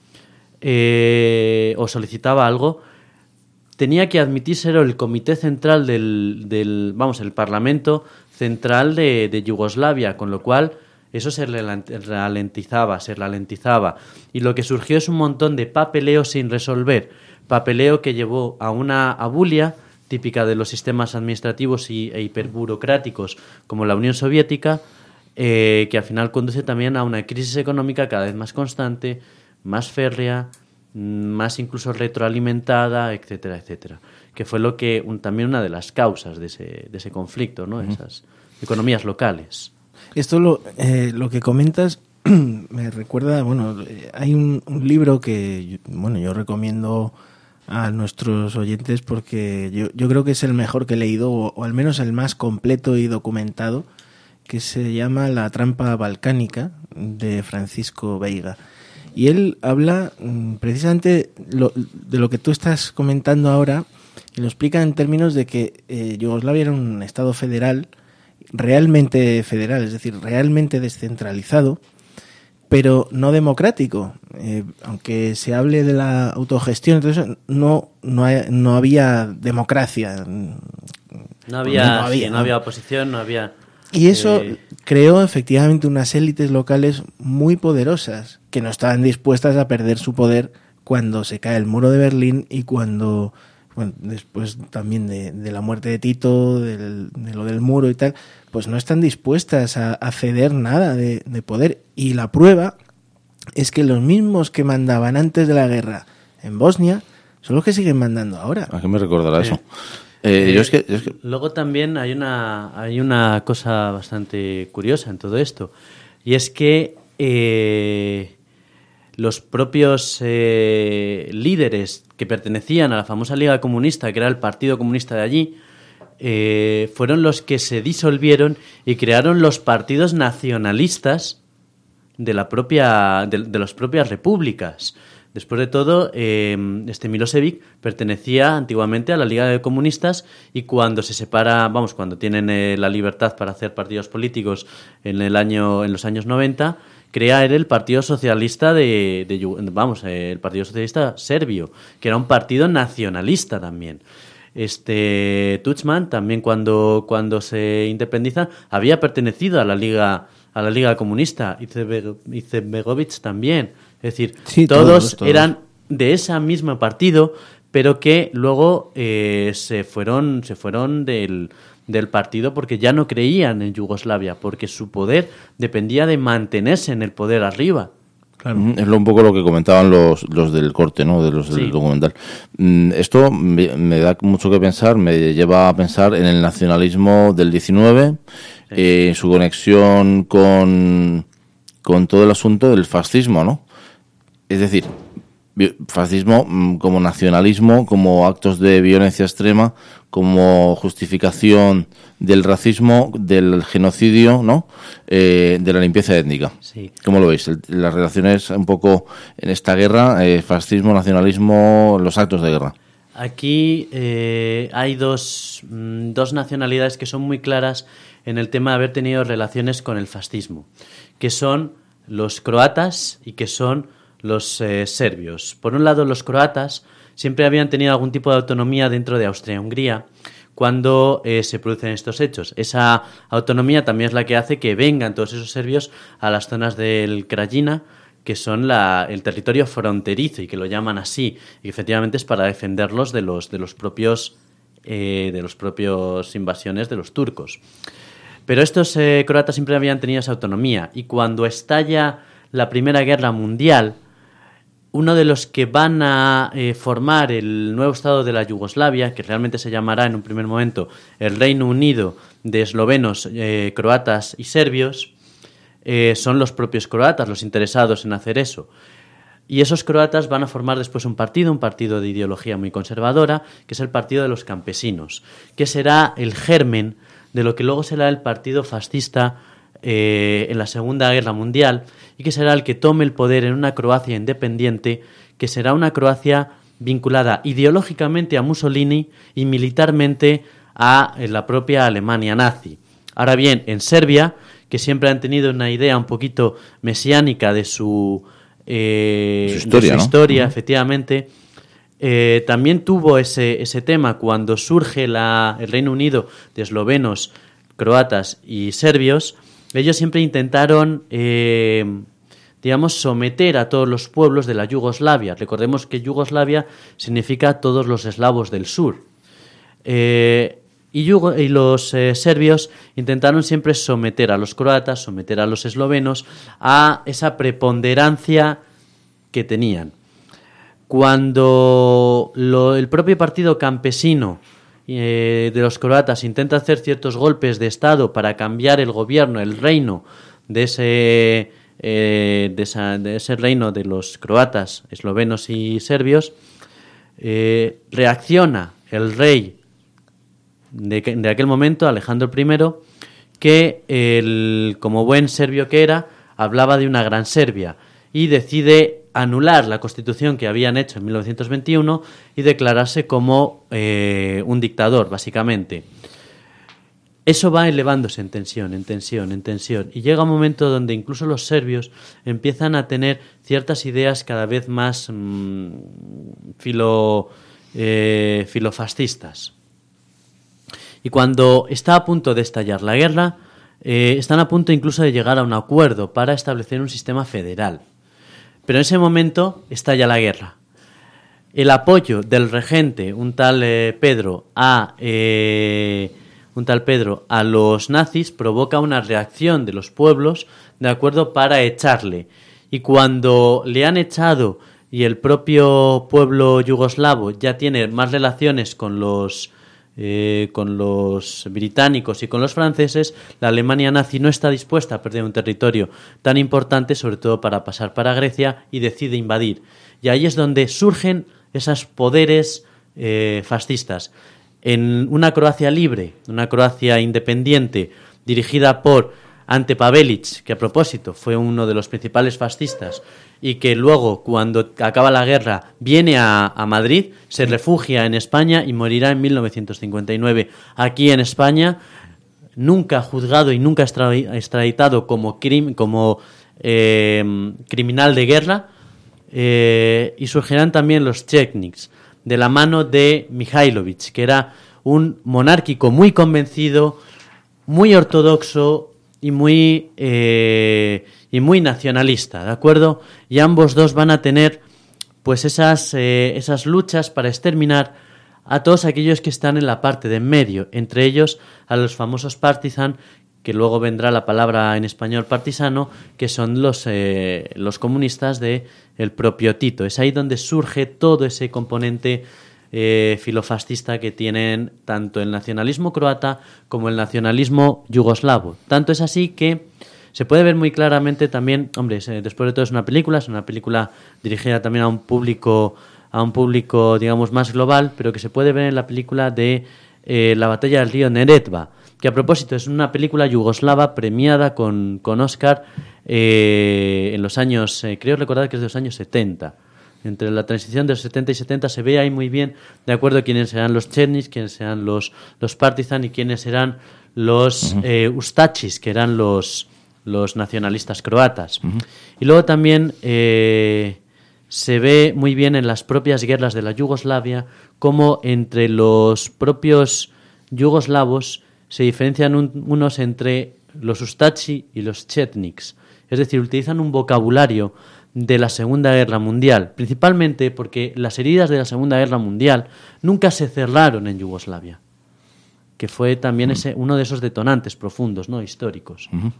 eh, o solicitaba algo, tenía que admitírselo el comité central del, del vamos, el Parlamento Central de, de Yugoslavia, con lo cual eso se ralentizaba, se ralentizaba. Y lo que surgió es un montón de papeleo sin resolver, papeleo que llevó a una abulia típica de los sistemas administrativos y, e hiperburocráticos como la Unión Soviética, Eh, que al final conduce también a una crisis económica cada vez más constante, más férrea, más incluso retroalimentada, etcétera, etcétera. Que fue lo que un, también una de las causas de ese, de ese conflicto, ¿no? Uh-huh. Esas economías locales. Esto lo, eh, lo que comentas me recuerda, bueno, hay un, un libro que, bueno, yo recomiendo a nuestros oyentes porque yo, yo creo que es el mejor que he leído, o, o al menos el más completo y documentado, que se llama La trampa balcánica, de Francisco Veiga. Y él habla precisamente lo, de lo que tú estás comentando ahora, y lo explica en términos de que eh, Yugoslavia era un estado federal, realmente federal, es decir, realmente descentralizado, pero no democrático. Eh, aunque se hable de la autogestión, entonces no, no, hay, no había democracia. No había, no había, sí, no había oposición, no había... Y eso eh... creó efectivamente unas élites locales muy poderosas que no estaban dispuestas a perder su poder cuando se cae el muro de Berlín y cuando, bueno, después también de, de la muerte de Tito, del, de lo del muro y tal, pues no están dispuestas a, a ceder nada de, de poder. Y la prueba es que los mismos que mandaban antes de la guerra en Bosnia son los que siguen mandando ahora. ¿A qué me recordará sí. eso? Eh, Eh, yo es que, yo es que... Luego también hay una, hay una cosa bastante curiosa en todo esto, y es que eh, los propios eh, líderes que pertenecían a la famosa Liga Comunista, que era el Partido Comunista de allí, eh, fueron los que se disolvieron y crearon los partidos nacionalistas de, la propia, de, de las propias repúblicas. Después de todo, eh, este Milosevic pertenecía antiguamente a la Liga de Comunistas, y cuando se separa, vamos, cuando tienen eh, la libertad para hacer partidos políticos en el año, en los años noventa, crea él el Partido Socialista de, de vamos, eh, el Partido Socialista Serbio, que era un partido nacionalista también. este Tuđman, también cuando, cuando se independiza, había pertenecido a la Liga, a la Liga Comunista, Izetbegović también. Es decir, sí, todos, todos, todos eran de ese mismo partido, pero que luego eh, se fueron, se fueron del, del partido porque ya no creían en Yugoslavia, porque su poder dependía de mantenerse en el poder arriba. Claro. Es lo, un poco lo que comentaban los, los del corte, ¿no? De los del Sí. documental. Mm, Esto me, me da mucho que pensar, me lleva a pensar en el nacionalismo del diecinueve, Sí. eh, su conexión con, con todo el asunto del fascismo, ¿no? Es decir, vi- fascismo mm, como nacionalismo, como actos de violencia extrema, como justificación del racismo, del genocidio, ¿no? Eh, de la limpieza étnica. Sí. ¿Cómo lo veis? El- las relaciones un poco en esta guerra, eh, fascismo, nacionalismo, los actos de guerra. Aquí eh, hay dos, mm, dos nacionalidades que son muy claras en el tema de haber tenido relaciones con el fascismo, que son los croatas y que son los eh, serbios. Por un lado, los croatas siempre habían tenido algún tipo de autonomía dentro de Austria-Hungría cuando eh, se producen estos hechos. Esa autonomía también es la que hace que vengan todos esos serbios a las zonas del Krajina, que son la, el territorio fronterizo y que lo llaman así, y efectivamente es para defenderlos de los, de los propios eh, de los propios invasiones de los turcos. Pero estos eh, croatas siempre habían tenido esa autonomía, y cuando estalla la Primera Guerra Mundial, uno de los que van a eh, formar el nuevo Estado de la Yugoslavia, que realmente se llamará en un primer momento el Reino Unido de eslovenos, eh, croatas y serbios, eh, son los propios croatas los interesados en hacer eso. Y esos croatas van a formar después un partido, un partido de ideología muy conservadora, que es el Partido de los Campesinos, que será el germen de lo que luego será el Partido Fascista eh, en la Segunda Guerra Mundial, y que será el que tome el poder en una Croacia independiente, que será una Croacia vinculada ideológicamente a Mussolini y militarmente a la propia Alemania nazi. Ahora bien, en Serbia, que siempre han tenido una idea un poquito mesiánica de su, eh, Su historia, de su ¿no? historia, Uh-huh. efectivamente, eh, también tuvo ese, ese tema cuando surge la, el Reino Unido de eslovenos, croatas y serbios. Ellos siempre intentaron, eh, digamos, someter a todos los pueblos de la Yugoslavia. Recordemos que Yugoslavia significa todos los eslavos del sur. Eh, y, yugo, y los eh, serbios intentaron siempre someter a los croatas, someter a los eslovenos a esa preponderancia que tenían. Cuando lo, el propio partido campesino eh, de los croatas intenta hacer ciertos golpes de Estado para cambiar el gobierno, el reino de ese, eh, de esa, de ese reino de los croatas, eslovenos y serbios, eh, reacciona el rey de, de aquel momento, Alejandro primero, que el, como buen serbio que era, hablaba de una gran Serbia y decide anular la constitución que habían hecho en mil novecientos veintiuno y declararse como eh, un dictador, básicamente. Eso va elevándose en tensión, en tensión, en tensión, y llega un momento donde incluso los serbios empiezan a tener ciertas ideas cada vez más mmm, filo, eh, filofascistas. Y cuando está a punto de estallar la guerra, eh, están a punto incluso de llegar a un acuerdo para establecer un sistema federal. Pero en ese momento estalla la guerra. El apoyo del regente, un tal eh, Pedro, a eh, un tal Pedro a los nazis provoca una reacción de los pueblos, de acuerdo, para echarle. Y cuando le han echado y el propio pueblo yugoslavo ya tiene más relaciones con los Eh, con los británicos y con los franceses, la Alemania nazi no está dispuesta a perder un territorio tan importante, sobre todo para pasar para Grecia, y decide invadir. Y ahí es donde surgen esos poderes eh, fascistas. En una Croacia libre, una Croacia independiente, dirigida por Ante Pavelić, que a propósito fue uno de los principales fascistas y que luego, cuando acaba la guerra, viene a, a Madrid, se refugia en España y morirá en mil novecientos cincuenta y nueve. Aquí en España, nunca juzgado y nunca extraditado como, crim, como eh, criminal de guerra, eh, y surgirán también los Chetniks, de la mano de Mihailović, que era un monárquico muy convencido, muy ortodoxo y muy eh, y muy nacionalista, ¿de acuerdo? Y ambos dos van a tener pues esas eh, esas luchas para exterminar a todos aquellos que están en la parte de en medio, entre ellos a los famosos partisan, que luego vendrá la palabra en español partisano, que son los eh, los comunistas de el propio Tito. Es ahí donde surge todo ese componente eh, filofascista que tienen tanto el nacionalismo croata como el nacionalismo yugoslavo. Tanto es así que se puede ver muy claramente también, hombre, después de todo es una película, es una película dirigida también a un público, a un público, digamos, más global, pero que se puede ver en la película de eh, la batalla del río Neretva, que a propósito es una película yugoslava premiada con, con Oscar eh, en los años, eh, creo recordar que es de los años setenta. Entre la transición de los setenta y setenta se ve ahí muy bien, de acuerdo, quiénes serán los Cherniks, quiénes serán los, los Partizan y quiénes serán los uh-huh. eh, Ustachis, que eran los, los nacionalistas croatas. Uh-huh. Y luego también eh, se ve muy bien en las propias guerras de la Yugoslavia cómo entre los propios yugoslavos se diferencian un, unos entre los Ustachi y los Chetniks. Es decir, utilizan un vocabulario de la Segunda Guerra Mundial, principalmente porque las heridas de la Segunda Guerra Mundial nunca se cerraron en Yugoslavia, que fue también ese uno de esos detonantes profundos, ¿no?, históricos. Uh-huh.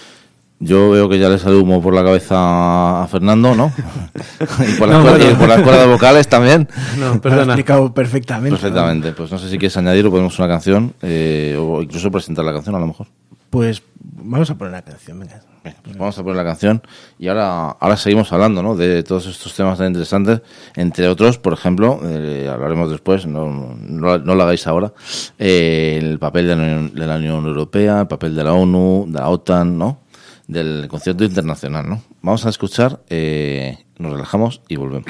Yo veo que ya le sale humo por la cabeza a Fernando, ¿no? y, por la no, cuerda, bueno. y por las cuerdas vocales también. No, perdona. Lo he explicado perfectamente. Perfectamente. Pues no sé si quieres añadir o ponemos una canción eh, o incluso presentar la canción a lo mejor. Pues vamos a poner la canción, venga. Venga, pues vamos a poner la canción y ahora ahora seguimos hablando, ¿no?, de todos estos temas tan interesantes, entre otros, por ejemplo, eh, hablaremos después, no, no, no lo hagáis ahora, eh, el papel de la, Unión, de la Unión Europea, el papel de la ONU, de la OTAN, ¿no?, del concierto internacional, ¿no? Vamos a escuchar, eh, nos relajamos y volvemos.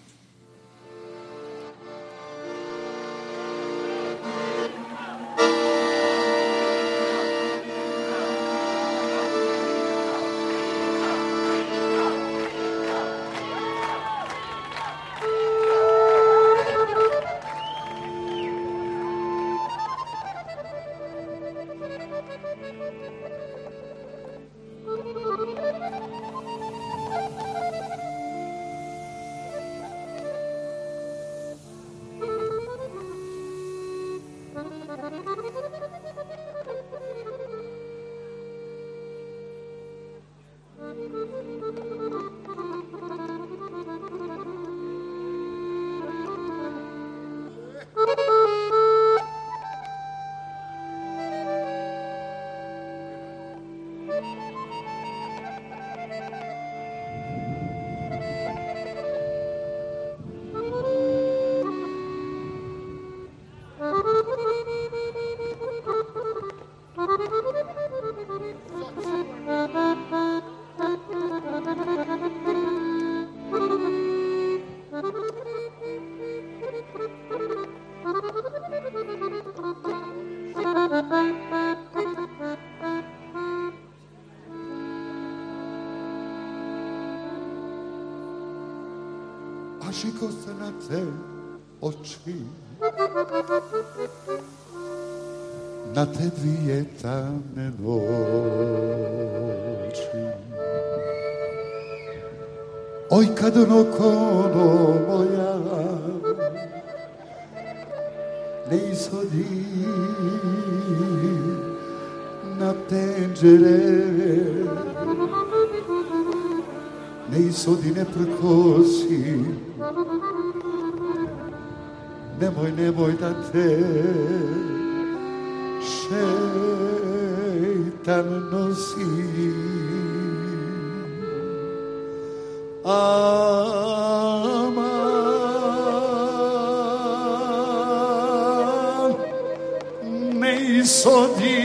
Ašiko se na te oči, na te dvije tamne noći. Oj, kad ono kono moja ne ishodi na penđere, ne ishodi, ne prkosi, nemoj, nemoj da te šeitan nosi. Aman, ne ishodi,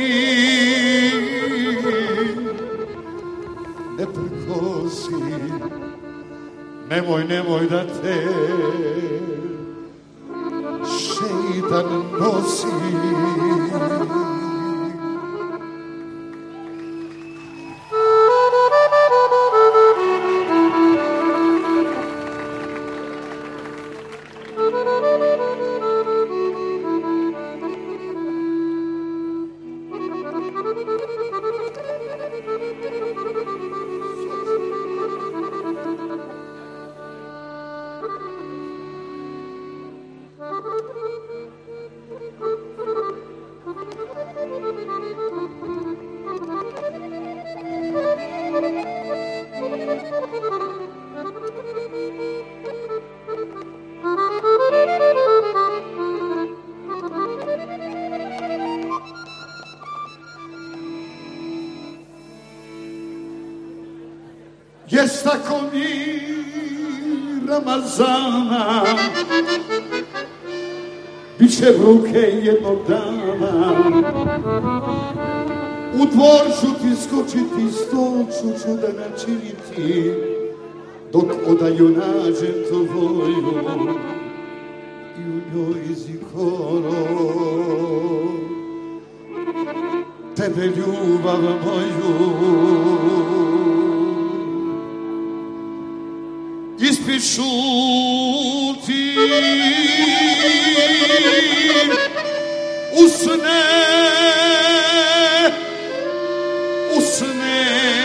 ne prkosi, nemoj, nemoj da te šeitan nosi. Thank you. Y esta con mi Ramazana biće bruke jednog dana u dvor ću ti skočiti, stolču ću da načiniti dok odaju nađem tvoju i u njoj zikoro tebe ljubav moju ispišuti usne, usne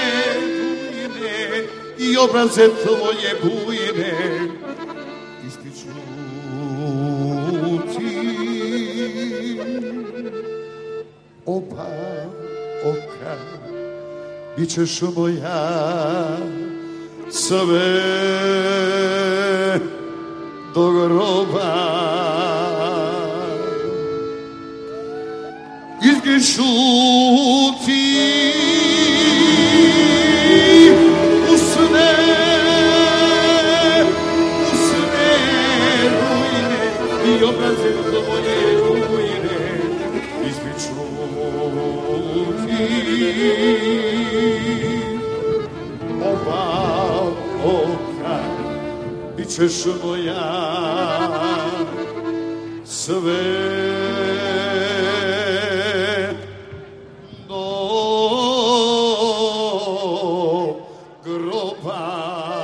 bujne i obraze tvoje bujne ispišuti oba oka bit ćeš moja sve do groba izgrišuti usne, usne rujne i obraze tvoje rujne izgrišuti oba oka bit ćeš moja sve do groba.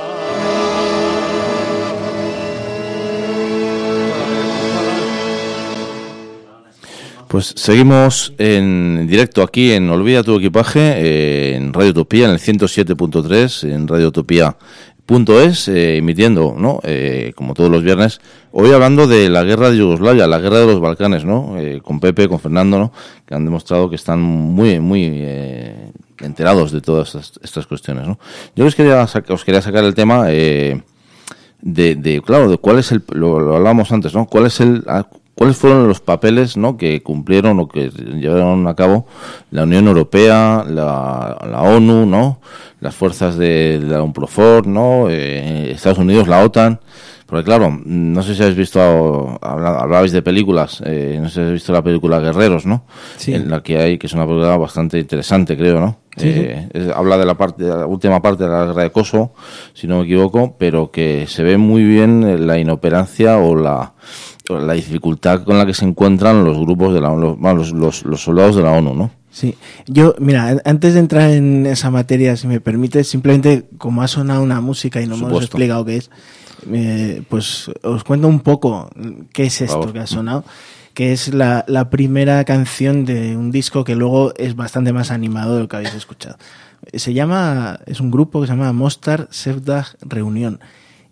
Pues seguimos en directo aquí en Olvida tu equipaje, eh, en Radio Utopía, en el ciento siete punto tres, en radio utopía punto es, eh, emitiendo, ¿no? Eh, como todos los viernes, hoy hablando de la guerra de Yugoslavia, la guerra de los Balcanes, ¿no? Eh, con Pepe, con Fernando, ¿no? Que han demostrado que están muy, muy eh, enterados de todas estas, estas cuestiones, ¿no? Yo os quería, saca, os quería sacar el tema eh, de, de, claro, de cuál es el, lo, lo hablábamos antes, ¿no? ¿Cuál es el... ¿Cuáles fueron los papeles, ¿no?, que cumplieron o que llevaron a cabo la Unión Europea, la, la ONU, ¿no?, las fuerzas de, de la UNPROFOR, ¿no?, eh, Estados Unidos, la OTAN? Porque claro, no sé si habéis visto, hablabais de películas, eh, no sé si habéis visto la película Guerreros, ¿no? Sí. En la que hay, que es una película bastante interesante, creo, ¿no? Sí, eh, sí. Es, habla de la parte, de la última parte de la guerra de Kosovo, si no me equivoco, pero que se ve muy bien la inoperancia o la la dificultad con la que se encuentran los grupos de la los, los, los, los soldados de la ONU, ¿no? Sí, yo, mira, antes de entrar en esa materia, si me permite, simplemente como ha sonado una música y no me hemos explicado qué es, eh, pues os cuento un poco qué es esto que ha sonado, que es la, la primera canción de un disco que luego es bastante más animado de lo que habéis escuchado. Se llama, es un grupo que se llama Mostar Sevdah Reunión,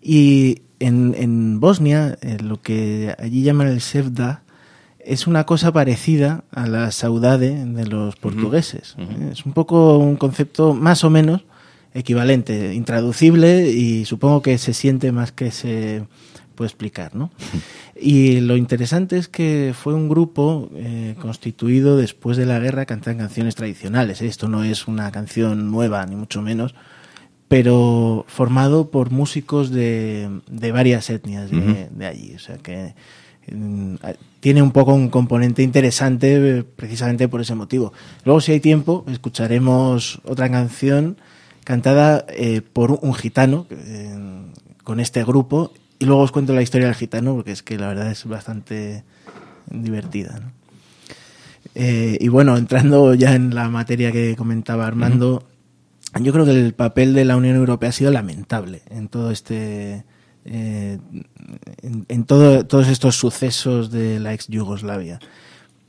y en, en Bosnia, eh, lo que allí llaman el Sevdah es una cosa parecida a la saudade de los portugueses. Uh-huh. Uh-huh. Es un poco un concepto más o menos equivalente, intraducible, y supongo que se siente más que se puede explicar, ¿no? Uh-huh. Y lo interesante es que fue un grupo eh, constituido después de la guerra, cantaban canciones tradicionales. Esto no es una canción nueva, ni mucho menos, pero formado por músicos de, de varias etnias de, uh-huh. de allí. O sea que mm, tiene un poco un componente interesante precisamente por ese motivo. Luego, si hay tiempo, escucharemos otra canción cantada eh, por un gitano eh, con este grupo, y luego os cuento la historia del gitano, porque es que la verdad es bastante divertida, ¿no? Eh, y bueno, entrando ya en la materia que comentaba Armando, uh-huh. Yo creo que el papel de la Unión Europea ha sido lamentable en todo este, eh, en, en todo, todos estos sucesos de la ex Yugoslavia.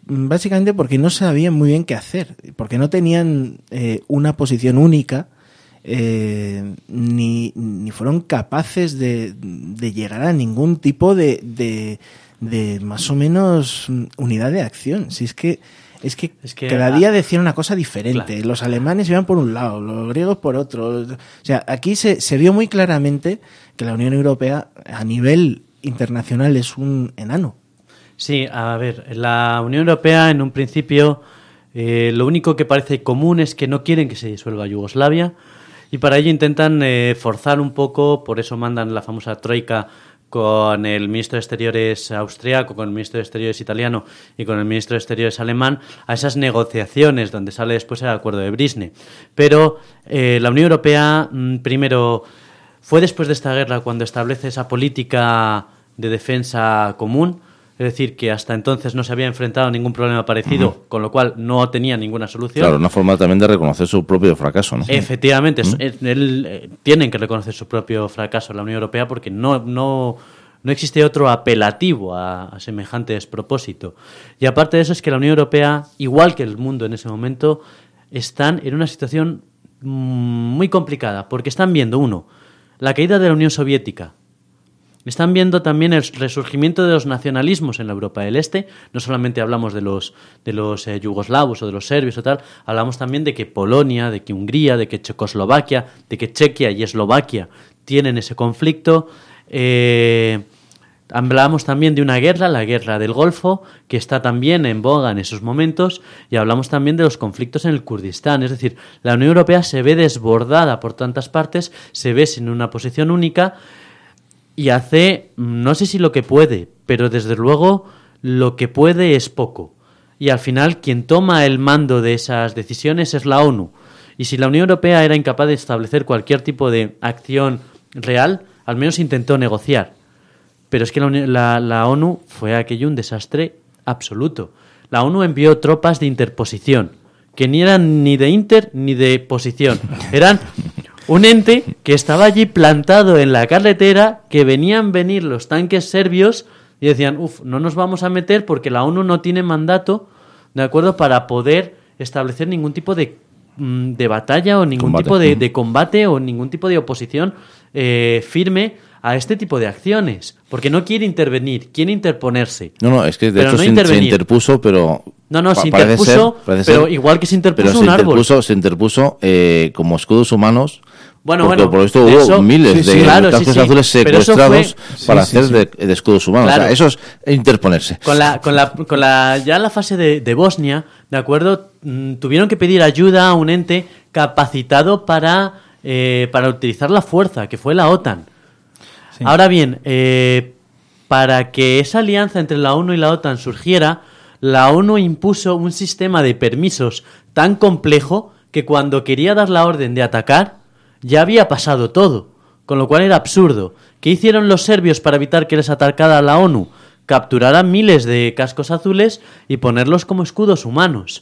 Básicamente porque no sabían muy bien qué hacer, porque no tenían eh, una posición única eh, ni, ni fueron capaces de, de llegar a ningún tipo de, de, de más o menos unidad de acción. Si es que Es que, es que cada día decían una cosa diferente. Claro. Los alemanes iban por un lado, los griegos por otro. O sea, aquí se, se vio muy claramente que la Unión Europea a nivel internacional es un enano. Sí, a ver, la Unión Europea en un principio eh, lo único que parece común es que no quieren que se disuelva Yugoslavia y para ello intentan eh, forzar un poco, por eso mandan la famosa troika con el ministro de Exteriores austriaco, con el ministro de Exteriores italiano y con el ministro de Exteriores alemán, a esas negociaciones donde sale después el acuerdo de Brisne. Pero eh, la Unión Europea, mmm, primero, fue después de esta guerra cuando establece esa política de defensa común, es decir, que hasta entonces no se había enfrentado a ningún problema parecido, uh-huh. con lo cual no tenía ninguna solución. Claro, una forma también de reconocer su propio fracaso, ¿no? Efectivamente, uh-huh. es, él, eh, tienen que reconocer su propio fracaso en la Unión Europea porque no, no, no existe otro apelativo a, a semejante despropósito. Y aparte de eso es que la Unión Europea, igual que el mundo en ese momento, están en una situación muy complicada porque están viendo, uno, la caída de la Unión Soviética. Están viendo también el resurgimiento de los nacionalismos en la Europa del Este. No solamente hablamos de los, de los eh, yugoslavos o de los serbios o tal, hablamos también de que Polonia, de que Hungría, de que Checoslovaquia, de que Chequia y Eslovaquia tienen ese conflicto. Eh, hablamos también de una guerra, la guerra del Golfo, que está también en boga en esos momentos, y hablamos también de los conflictos en el Kurdistán. Es decir, la Unión Europea se ve desbordada por tantas partes, se ve sin una posición única, y hace, no sé si lo que puede, pero desde luego lo que puede es poco. Y al final quien toma el mando de esas decisiones es la ONU. Y si la Unión Europea era incapaz de establecer cualquier tipo de acción real, al menos intentó negociar. Pero es que la, la, la ONU fue aquello un desastre absoluto. La ONU envió tropas de interposición, que ni eran ni de inter ni de posición. Eran un ente que estaba allí plantado en la carretera, que venían venir los tanques serbios y decían, uff, no nos vamos a meter porque la ONU no tiene mandato, ¿de acuerdo?, para poder establecer ningún tipo de, de batalla o ningún combate. tipo de, de combate o ningún tipo de oposición eh, firme a este tipo de acciones. Porque no quiere intervenir, quiere interponerse. No, no, es que de pero hecho no se, intervenir. se interpuso, pero... No, no, pa- se parece interpuso, ser, parece pero ser, igual que se interpuso pero un se árbol. interpuso, se interpuso eh, como escudos humanos. Bueno, porque bueno, por esto hubo eso, miles sí, sí, de claro, cascos sí, sí, azules pero eso secuestrados fue- para sí, sí, hacer de, de escudos humanos. Claro. O sea, eso es interponerse. Con la, con la, con la, ya en la fase de, de Bosnia, ¿de acuerdo? Mm, tuvieron que pedir ayuda a un ente capacitado para, eh, para utilizar la fuerza, que fue la OTAN. Sí. Ahora bien, eh, para que esa alianza entre la ONU y la OTAN surgiera, la ONU impuso un sistema de permisos tan complejo que cuando quería dar la orden de atacar, ya había pasado todo, con lo cual era absurdo. ¿Qué hicieron los serbios para evitar que les atacara la ONU? Capturar a miles de cascos azules y ponerlos como escudos humanos.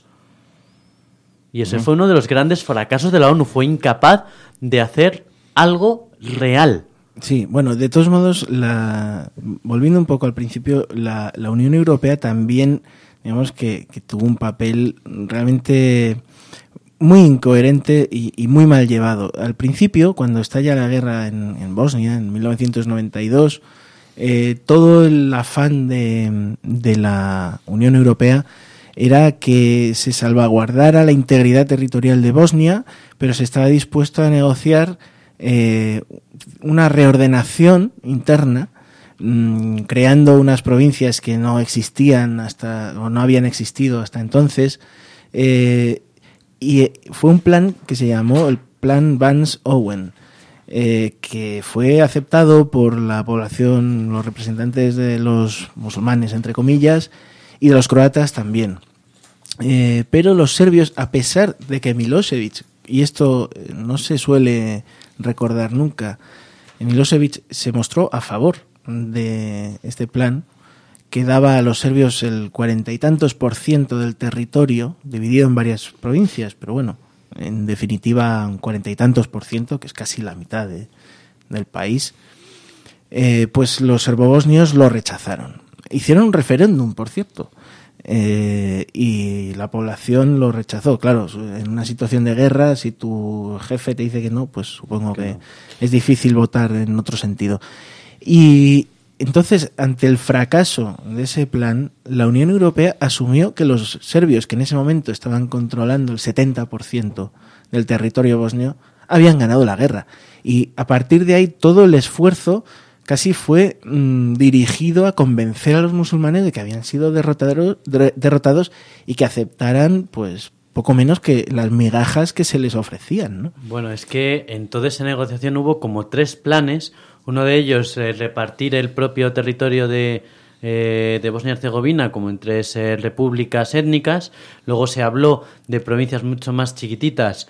Y ese uh-huh. fue uno de los grandes fracasos de la ONU. Fue incapaz de hacer algo real. Sí, bueno, de todos modos, la, volviendo un poco al principio, la, la Unión Europea también, digamos que, que tuvo un papel realmente muy incoherente y, y muy mal llevado. Al principio, cuando estalla la guerra en, en Bosnia, en mil novecientos noventa y dos, eh, todo el afán de, de la Unión Europea era que se salvaguardara la integridad territorial de Bosnia, pero se estaba dispuesto a negociar eh, una reordenación interna, mmm, creando unas provincias que no existían hasta o no habían existido hasta entonces, eh, y fue un plan que se llamó el Plan Vance-Owen, eh, que fue aceptado por la población, los representantes de los musulmanes, entre comillas, y de los croatas también. Eh, pero los serbios, a pesar de que Milosevic, y esto no se suele recordar nunca, Milosevic se mostró a favor de este plan que daba a los serbios el cuarenta y tantos por ciento del territorio, dividido en varias provincias, pero bueno, en definitiva un cuarenta y tantos por ciento, que es casi la mitad de, del país, eh, pues los serbobosnios lo rechazaron. Hicieron un referéndum, por cierto, eh, y la población lo rechazó. Claro, en una situación de guerra, si tu jefe te dice que no, pues supongo que es difícil votar en otro sentido. Y entonces, ante el fracaso de ese plan, la Unión Europea asumió que los serbios, que en ese momento estaban controlando el setenta por ciento del territorio bosnio, habían ganado la guerra. Y a partir de ahí, todo el esfuerzo casi fue mmm, dirigido a convencer a los musulmanes de que habían sido derrotados, derrotados y que aceptaran, pues, poco menos que las migajas que se les ofrecían, ¿no? Bueno, es que en toda esa negociación hubo como tres planes. Uno de ellos, eh, repartir el propio territorio de, eh, de Bosnia y Herzegovina como en tres eh, repúblicas étnicas. Luego se habló de provincias mucho más chiquititas,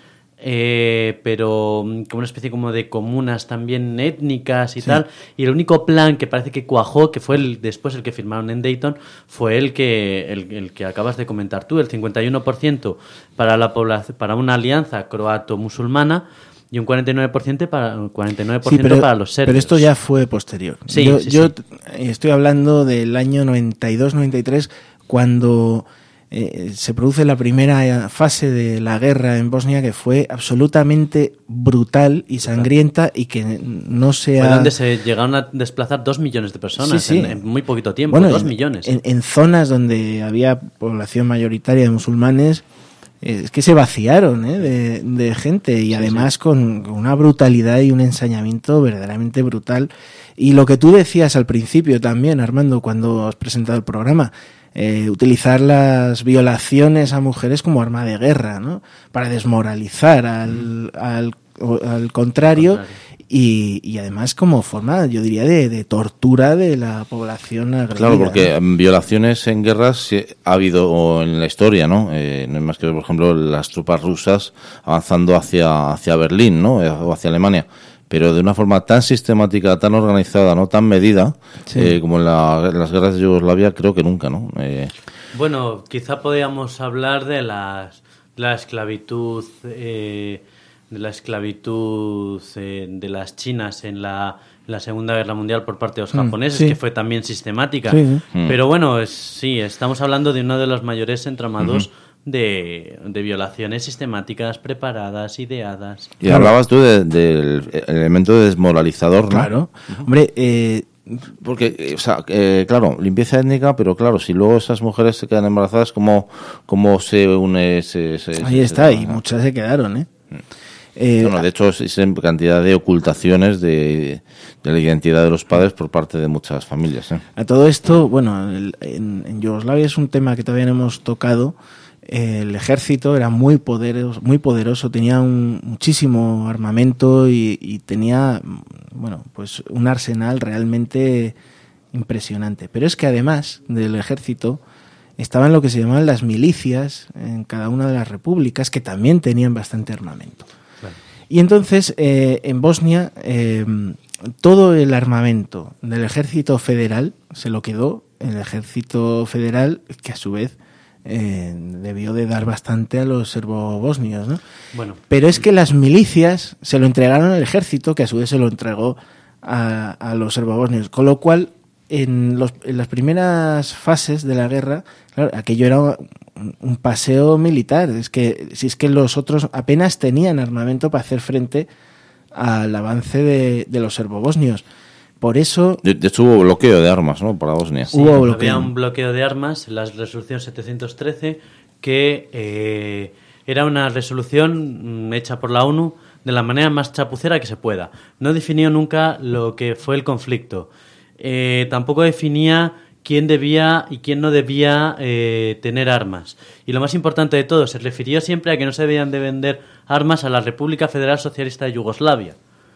eh, pero como una especie como de comunas también étnicas y sí. tal. Y el único plan que parece que cuajó, que fue el, después el que firmaron en Dayton, fue el que, el, el que acabas de comentar tú, el cincuenta y uno por ciento para, la población, para una alianza croato-musulmana, y un cuarenta y nueve por ciento para, cuarenta y nueve por ciento sí, pero, para los serbios. Pero esto ya fue posterior. Sí, yo sí, yo sí. estoy hablando del año noventa y dos noventa y tres, cuando eh, se produce la primera fase de la guerra en Bosnia, que fue absolutamente brutal y sangrienta y que no se ha... Fue donde se llegaron a desplazar dos millones de personas sí, sí. En, en muy poquito tiempo, bueno, dos en, millones. En, en zonas donde había población mayoritaria de musulmanes, es que se vaciaron ¿eh? de, de gente y sí, además sí. Con, con una brutalidad y un ensañamiento verdaderamente brutal. Y lo que tú decías al principio también, Armando, cuando has presentado el programa, eh, utilizar las violaciones a mujeres como arma de guerra, ¿no? Para desmoralizar al, al, al contrario, contrario. Y, y además como forma, yo diría, de, de tortura de la población agredida. Claro, porque ¿no? Violaciones en guerras sí, ha habido en la historia, ¿no? Eh, no hay más que ver, por ejemplo, las tropas rusas avanzando hacia, hacia Berlín, ¿no? O hacia Alemania. Pero de una forma tan sistemática, tan organizada, ¿no? Tan medida, sí. eh, como en, la, en las guerras de Yugoslavia, creo que nunca, ¿no? Eh... Bueno, quizá podríamos hablar de las, la esclavitud... Eh, de la esclavitud eh, de las chinas en la, la Segunda Guerra Mundial por parte de los japoneses, mm, sí. que fue también sistemática. Sí. Mm. Pero bueno, es, sí, estamos hablando de uno de los mayores entramados mm-hmm. de, de violaciones sistemáticas, preparadas, ideadas. Y claro. Hablabas tú del de, de elemento desmoralizador, ¿no? Claro. Uh-huh. Hombre, eh... porque, o sea, eh, claro, limpieza étnica, pero claro, si luego esas mujeres se quedan embarazadas, ¿cómo, cómo se une ese...? ese Ahí ese, está, ese, y muchas se quedaron, ¿eh? Mm. Eh, bueno, de hecho, existen cantidad de ocultaciones de, de la identidad de los padres por parte de muchas familias. ¿eh? A todo esto, bueno, el, en, en Yugoslavia es un tema que todavía no hemos tocado. El ejército era muy poderoso, muy poderoso, tenía un, muchísimo armamento y, y tenía, bueno, pues un arsenal realmente impresionante. Pero es que además del ejército estaban lo que se llamaban las milicias en cada una de las repúblicas, que también tenían bastante armamento. Bueno. Y entonces, eh, en Bosnia, eh, todo el armamento del ejército federal se lo quedó el ejército federal, que a su vez eh, debió de dar bastante a los serbobosnios, ¿no? Bueno. Pero es que las milicias se lo entregaron al ejército, que a su vez se lo entregó a, a los serbobosnios, con lo cual en, los, en las primeras fases de la guerra, claro, aquello era un, un paseo militar. Es que si es que los otros apenas tenían armamento para hacer frente al avance de, de los serbobosnios. Por eso... De, de hecho hubo bloqueo de armas, ¿no? Para Bosnia. Sí, hubo bloqueo. Había un bloqueo de armas en la resolución setecientos trece, que eh, era una resolución hecha por la ONU de la manera más chapucera que se pueda. No definió nunca lo que fue el conflicto. Eh, tampoco definía quién debía y quién no debía eh, tener armas. Y lo más importante de todo, se refirió siempre a que no se debían de vender armas a la República Federal Socialista de Yugoslavia,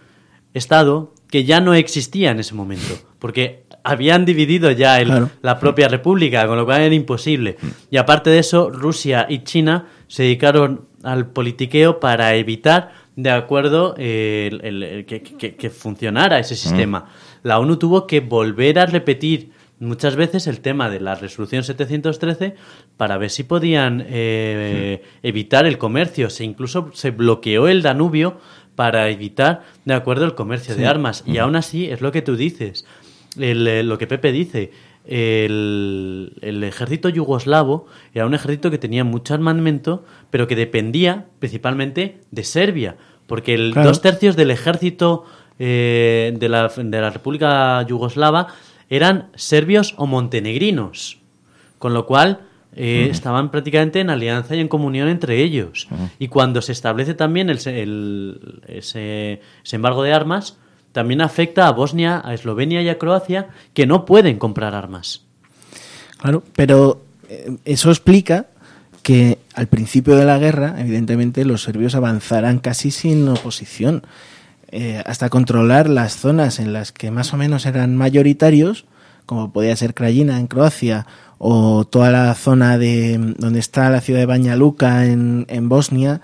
Estado que ya no existía en ese momento, porque habían dividido ya el, claro. la propia república, con lo cual era imposible. Y aparte de eso, Rusia y China se dedicaron al politiqueo para evitar, de acuerdo, eh, el, el, el, que, que, que funcionara ese sistema. La ONU tuvo que volver a repetir muchas veces el tema de la resolución setecientos trece para ver si podían eh, sí. evitar el comercio. Se incluso se bloqueó el Danubio para evitar, de acuerdo, el comercio sí. de armas. Y aún así, es lo que tú dices, el, lo que Pepe dice, el, el ejército yugoslavo era un ejército que tenía mucho armamento, pero que dependía principalmente de Serbia, porque el Claro. dos tercios del ejército eh, de, la, de la República Yugoslava eran serbios o montenegrinos, con lo cual eh, Ujú. estaban prácticamente en alianza y en comunión entre ellos. Ujú. Y cuando se establece también el, el- ese, ese embargo de armas, también afecta a Bosnia, a Eslovenia y a Croacia, que no pueden comprar armas. Claro, pero eh, eso explica que al principio de la guerra, evidentemente, los serbios avanzarán casi sin oposición, eh, hasta controlar las zonas en las que más o menos eran mayoritarios, como podía ser Krajina en Croacia, o toda la zona de donde está la ciudad de Banja Luka en, en Bosnia,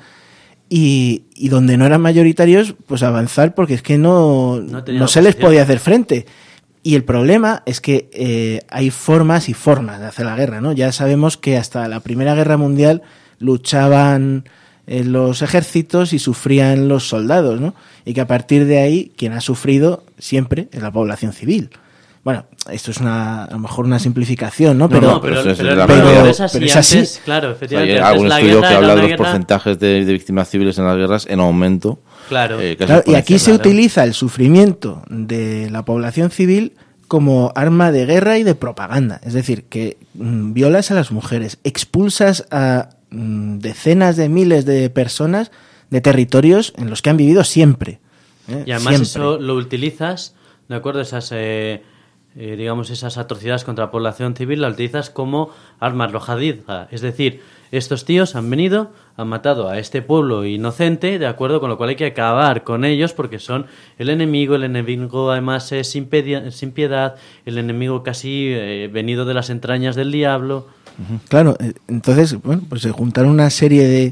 y, y donde no eran mayoritarios, pues avanzar, porque es que no, No no, tenía se les oposición. podía hacer frente. Y el problema es que eh, hay formas y formas de hacer la guerra, ¿no? Ya sabemos que hasta la Primera Guerra Mundial luchaban eh, los ejércitos y sufrían los soldados, ¿no? Y que a partir de ahí quien ha sufrido siempre es la población civil. Bueno, esto es una, a lo mejor una simplificación, ¿no? Pero, no, pero eso es pero- la pero realidad. es así, pero es así. antes, claro, O sea, efectivamente. hay antes algún la estudio guerra que era habla de una los guerra- porcentajes de, de víctimas civiles en las guerras en aumento. Claro. eh, casi Claro, y aquí se exponencial. utiliza el sufrimiento de la población civil como arma de guerra y de propaganda. Es decir, que mm, violas a las mujeres, expulsas a mm, decenas de miles de personas de territorios en los que han vivido siempre. ¿eh? Y además Siempre. eso lo utilizas, ¿de acuerdo? Esas, eh, eh, digamos, esas atrocidades contra la población civil las utilizas como arma arrojadiza. Es decir, estos tíos han venido, han matado a este pueblo inocente, ¿de acuerdo? Con lo cual hay que acabar con ellos porque son el enemigo, el enemigo además es sin, pedi- sin piedad, el enemigo casi eh, venido de las entrañas del diablo. Claro, eh, entonces, bueno, pues se juntaron una serie de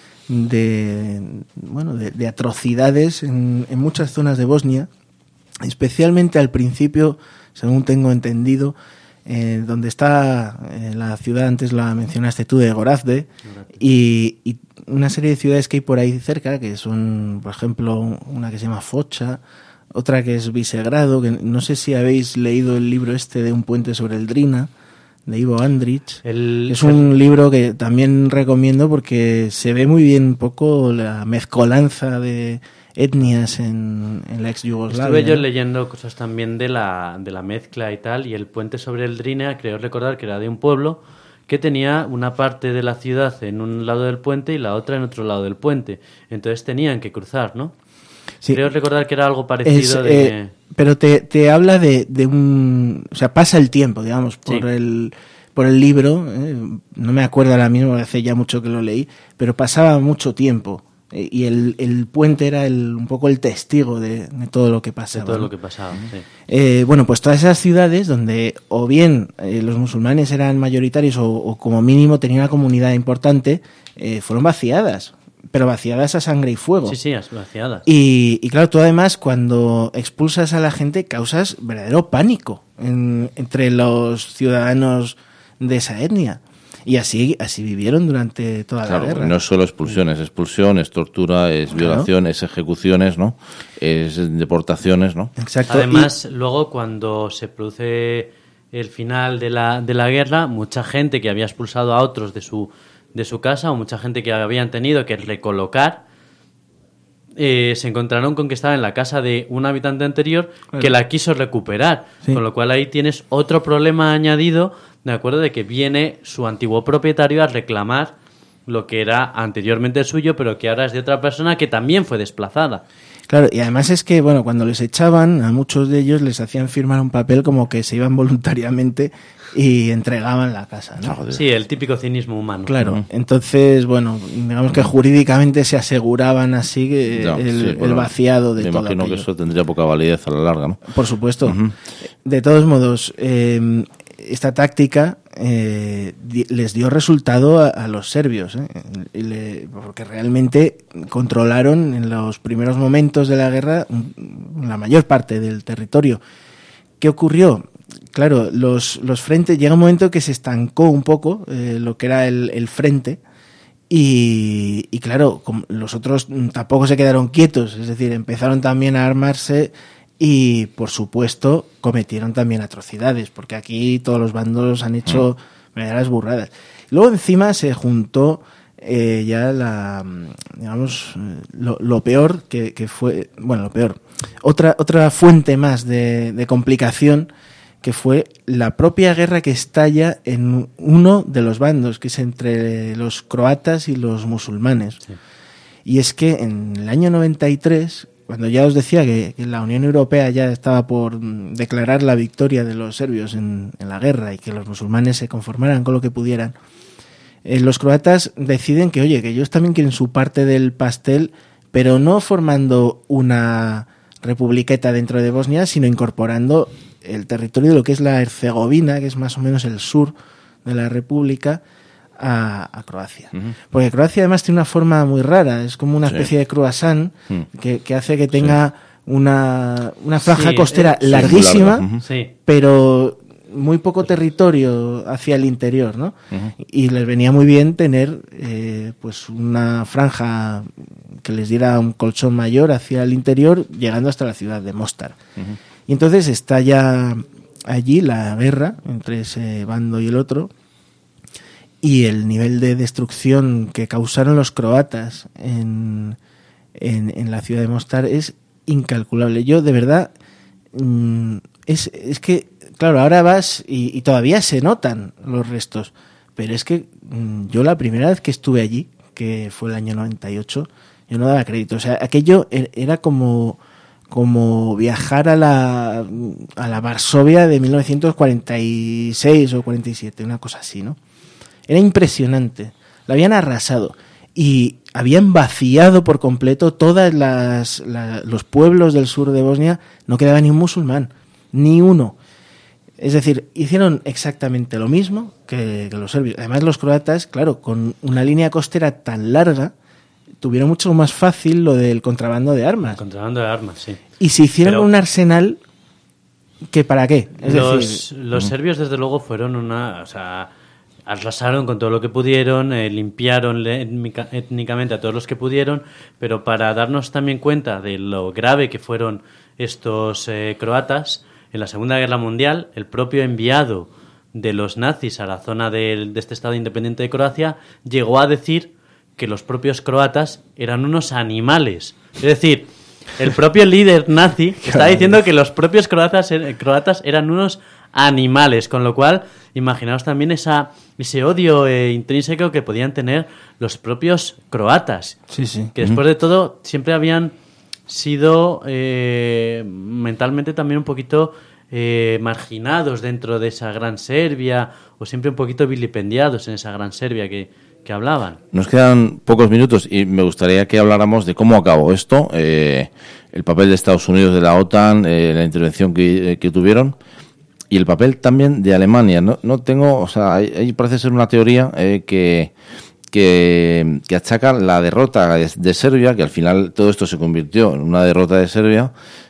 de bueno de, de atrocidades en, en muchas zonas de Bosnia, especialmente al principio, según tengo entendido, eh, donde está eh, la ciudad, antes la mencionaste tú, de Gorazde, y, y una serie de ciudades que hay por ahí cerca, que son, por ejemplo, una que se llama Foča, otra que es Visegrado, que no sé si habéis leído el libro este de Un puente sobre el Drina, de Ivo Andrić. El- Es un libro que también recomiendo porque se ve muy bien un poco la mezcolanza de etnias en, en la ex Yugoslavia. Estuve yo ¿no? leyendo cosas también de la, de la mezcla y tal, y el puente sobre el Drina, creo recordar que era de un pueblo que tenía una parte de la ciudad en un lado del puente y la otra en otro lado del puente. Entonces tenían que cruzar, ¿no? Sí. Creo recordar que era algo Es, parecido de... eh, pero te, te habla de, de un... O sea, pasa el tiempo, digamos, por Sí. el por el libro. eh, no me acuerdo ahora mismo, hace ya mucho que lo leí, pero pasaba mucho tiempo. eh, y el, el puente era el, un poco el testigo de, de todo lo que de pasaba. todo ¿no? lo que pasaba. Sí. Eh, bueno, pues todas esas ciudades donde o bien eh, los musulmanes eran mayoritarios o, o como mínimo tenían una comunidad importante, eh, fueron vaciadas, pero vaciadas a sangre y fuego. Sí, sí, vaciadas. Y, y claro, tú además cuando expulsas a la gente causas verdadero pánico en- entre los ciudadanos de esa etnia. Y así así vivieron durante toda Claro, la guerra. no es solo expulsión, es expulsión, es tortura, es Claro. violación, es ejecuciones, ¿no? Es deportaciones, ¿no? Exacto. Además, luego cuando se produce el final de la, de la guerra, mucha gente que había expulsado a otros de su, de su casa o mucha gente que habían tenido que recolocar, eh, se encontraron con que estaba en la casa de un habitante anterior Claro. que la quiso recuperar. Sí. Con lo cual ahí tienes otro problema añadido, de acuerdo, de que viene su antiguo propietario a reclamar lo que era anteriormente suyo, pero que ahora es de otra persona que también fue desplazada. Claro, y además es que, bueno, cuando les echaban, a muchos de ellos les hacían firmar un papel como que se iban voluntariamente y entregaban la casa, ¿no? Sí, el típico cinismo humano. Claro, entonces, bueno, digamos que jurídicamente se aseguraban así que Ya, el, sí, el bueno, vaciado de Me todo imagino que aquello. eso tendría poca validez a la larga, ¿no? Por supuesto. Ujú. De todos modos, eh, esta táctica eh, di- les dio resultado a, a los serbios, ¿eh? Y le- porque realmente controlaron en los primeros momentos de la guerra mm, la mayor parte del territorio. ¿Qué ocurrió? Claro, los, los frentes, llega un momento que se estancó un poco eh, lo que era el, el frente. Y, y claro, com- los otros mm, tampoco se quedaron quietos, es decir, empezaron también a armarse y, por supuesto, cometieron también atrocidades, porque aquí todos los bandos han hecho verdaderas burradas. Luego encima se juntó eh, ya la, digamos, lo, lo peor que, que fue, bueno, lo peor, otra otra fuente más de, de complicación, que fue la propia guerra que estalla en uno de los bandos, que es entre los croatas y los musulmanes. Sí. Y es que en el año noventa y tres, cuando ya os decía que, que la Unión Europea ya estaba por declarar la victoria de los serbios en, en la guerra y que los musulmanes se conformaran con lo que pudieran, eh, los croatas deciden que, oye, que ellos también quieren su parte del pastel, pero no formando una republiqueta dentro de Bosnia, sino incorporando el territorio de lo que es la Herzegovina, que es más o menos el sur de la república, a, a Croacia. Uh-huh. Porque Croacia además tiene una forma muy rara, es como una sí. especie de croissant uh-huh. que, que hace que tenga sí. una, una franja sí, costera eh, larguísima, sí, uh-huh. pero muy poco territorio hacia el interior, ¿no? Uh-huh. Y les venía muy bien tener eh, pues una franja que les diera un colchón mayor hacia el interior, llegando hasta la ciudad de Mostar. Uh-huh. Y entonces está ya allí la guerra entre ese bando y el otro, y el nivel de destrucción que causaron los croatas en, en, en la ciudad de Mostar es incalculable. Yo, de verdad, es, es que, claro, ahora vas y, y todavía se notan los restos, pero es que yo la primera vez que estuve allí, que fue el año noventa y ocho, yo no daba crédito. O sea, aquello era como... como viajar a la a la Varsovia de mil novecientos cuarenta y seis o cuarenta y siete, una cosa así, ¿no? Era impresionante. La habían arrasado y habían vaciado por completo todas las la, los pueblos del sur de Bosnia. No quedaba ni un musulmán, ni uno. Es decir, hicieron exactamente lo mismo que, que los serbios. Además, los croatas, claro, con una línea costera tan larga, tuvieron mucho más fácil lo del contrabando de armas. El contrabando de armas, sí. Y se hicieron Pero un arsenal que ¿para qué? Es los decir, los serbios, desde luego, fueron una... O sea, arrasaron con todo lo que pudieron, eh, limpiaron étnica, étnicamente a todos los que pudieron, pero para darnos también cuenta de lo grave que fueron estos eh, croatas, en la Segunda Guerra Mundial, el propio enviado de los nazis a la zona de, de este Estado independiente de Croacia llegó a decir que los propios croatas eran unos animales. Es decir, el propio líder nazi está diciendo que los propios croatas, croatas eran unos animales, con lo cual imaginaos también esa, ese odio eh, intrínseco que podían tener los propios croatas, sí, sí. que después de todo siempre habían sido eh, mentalmente también un poquito eh, marginados dentro de esa gran Serbia, o siempre un poquito vilipendiados en esa gran Serbia que, que hablaban. Nos quedan pocos minutos y me gustaría que habláramos de cómo acabó esto, eh, el papel de Estados Unidos, de la OTAN, eh, la intervención que, que tuvieron, y el papel también de Alemania. No, no tengo, o sea, ahí parece ser una teoría eh, que, que que achaca la derrota de, de Serbia, que al final todo esto se convirtió en una derrota de Serbia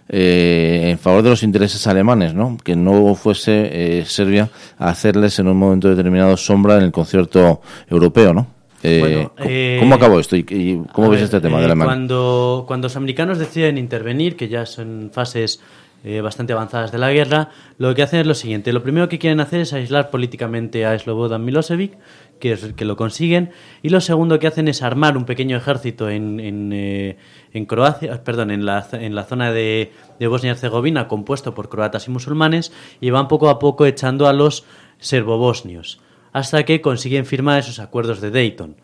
eh, en favor de los intereses alemanes, ¿no? Que no fuese eh, Serbia a hacerles en un momento determinado sombra en el concierto europeo, ¿no? Eh, bueno, eh, ¿Cómo acabó esto y, y cómo ves ver, este tema eh, de Alemania? Cuando, cuando los americanos deciden intervenir, que ya son fases Eh, bastante avanzadas de la guerra, lo que hacen es lo siguiente. Lo primero que quieren hacer es aislar políticamente a Slobodan Milosevic, que es que lo consiguen, y lo segundo que hacen es armar un pequeño ejército en en, eh, en Croacia, perdón, en la en la zona de, de Bosnia y Herzegovina, compuesto por croatas y musulmanes, y van poco a poco echando a los serbobosnios, hasta que consiguen firmar esos acuerdos de Dayton.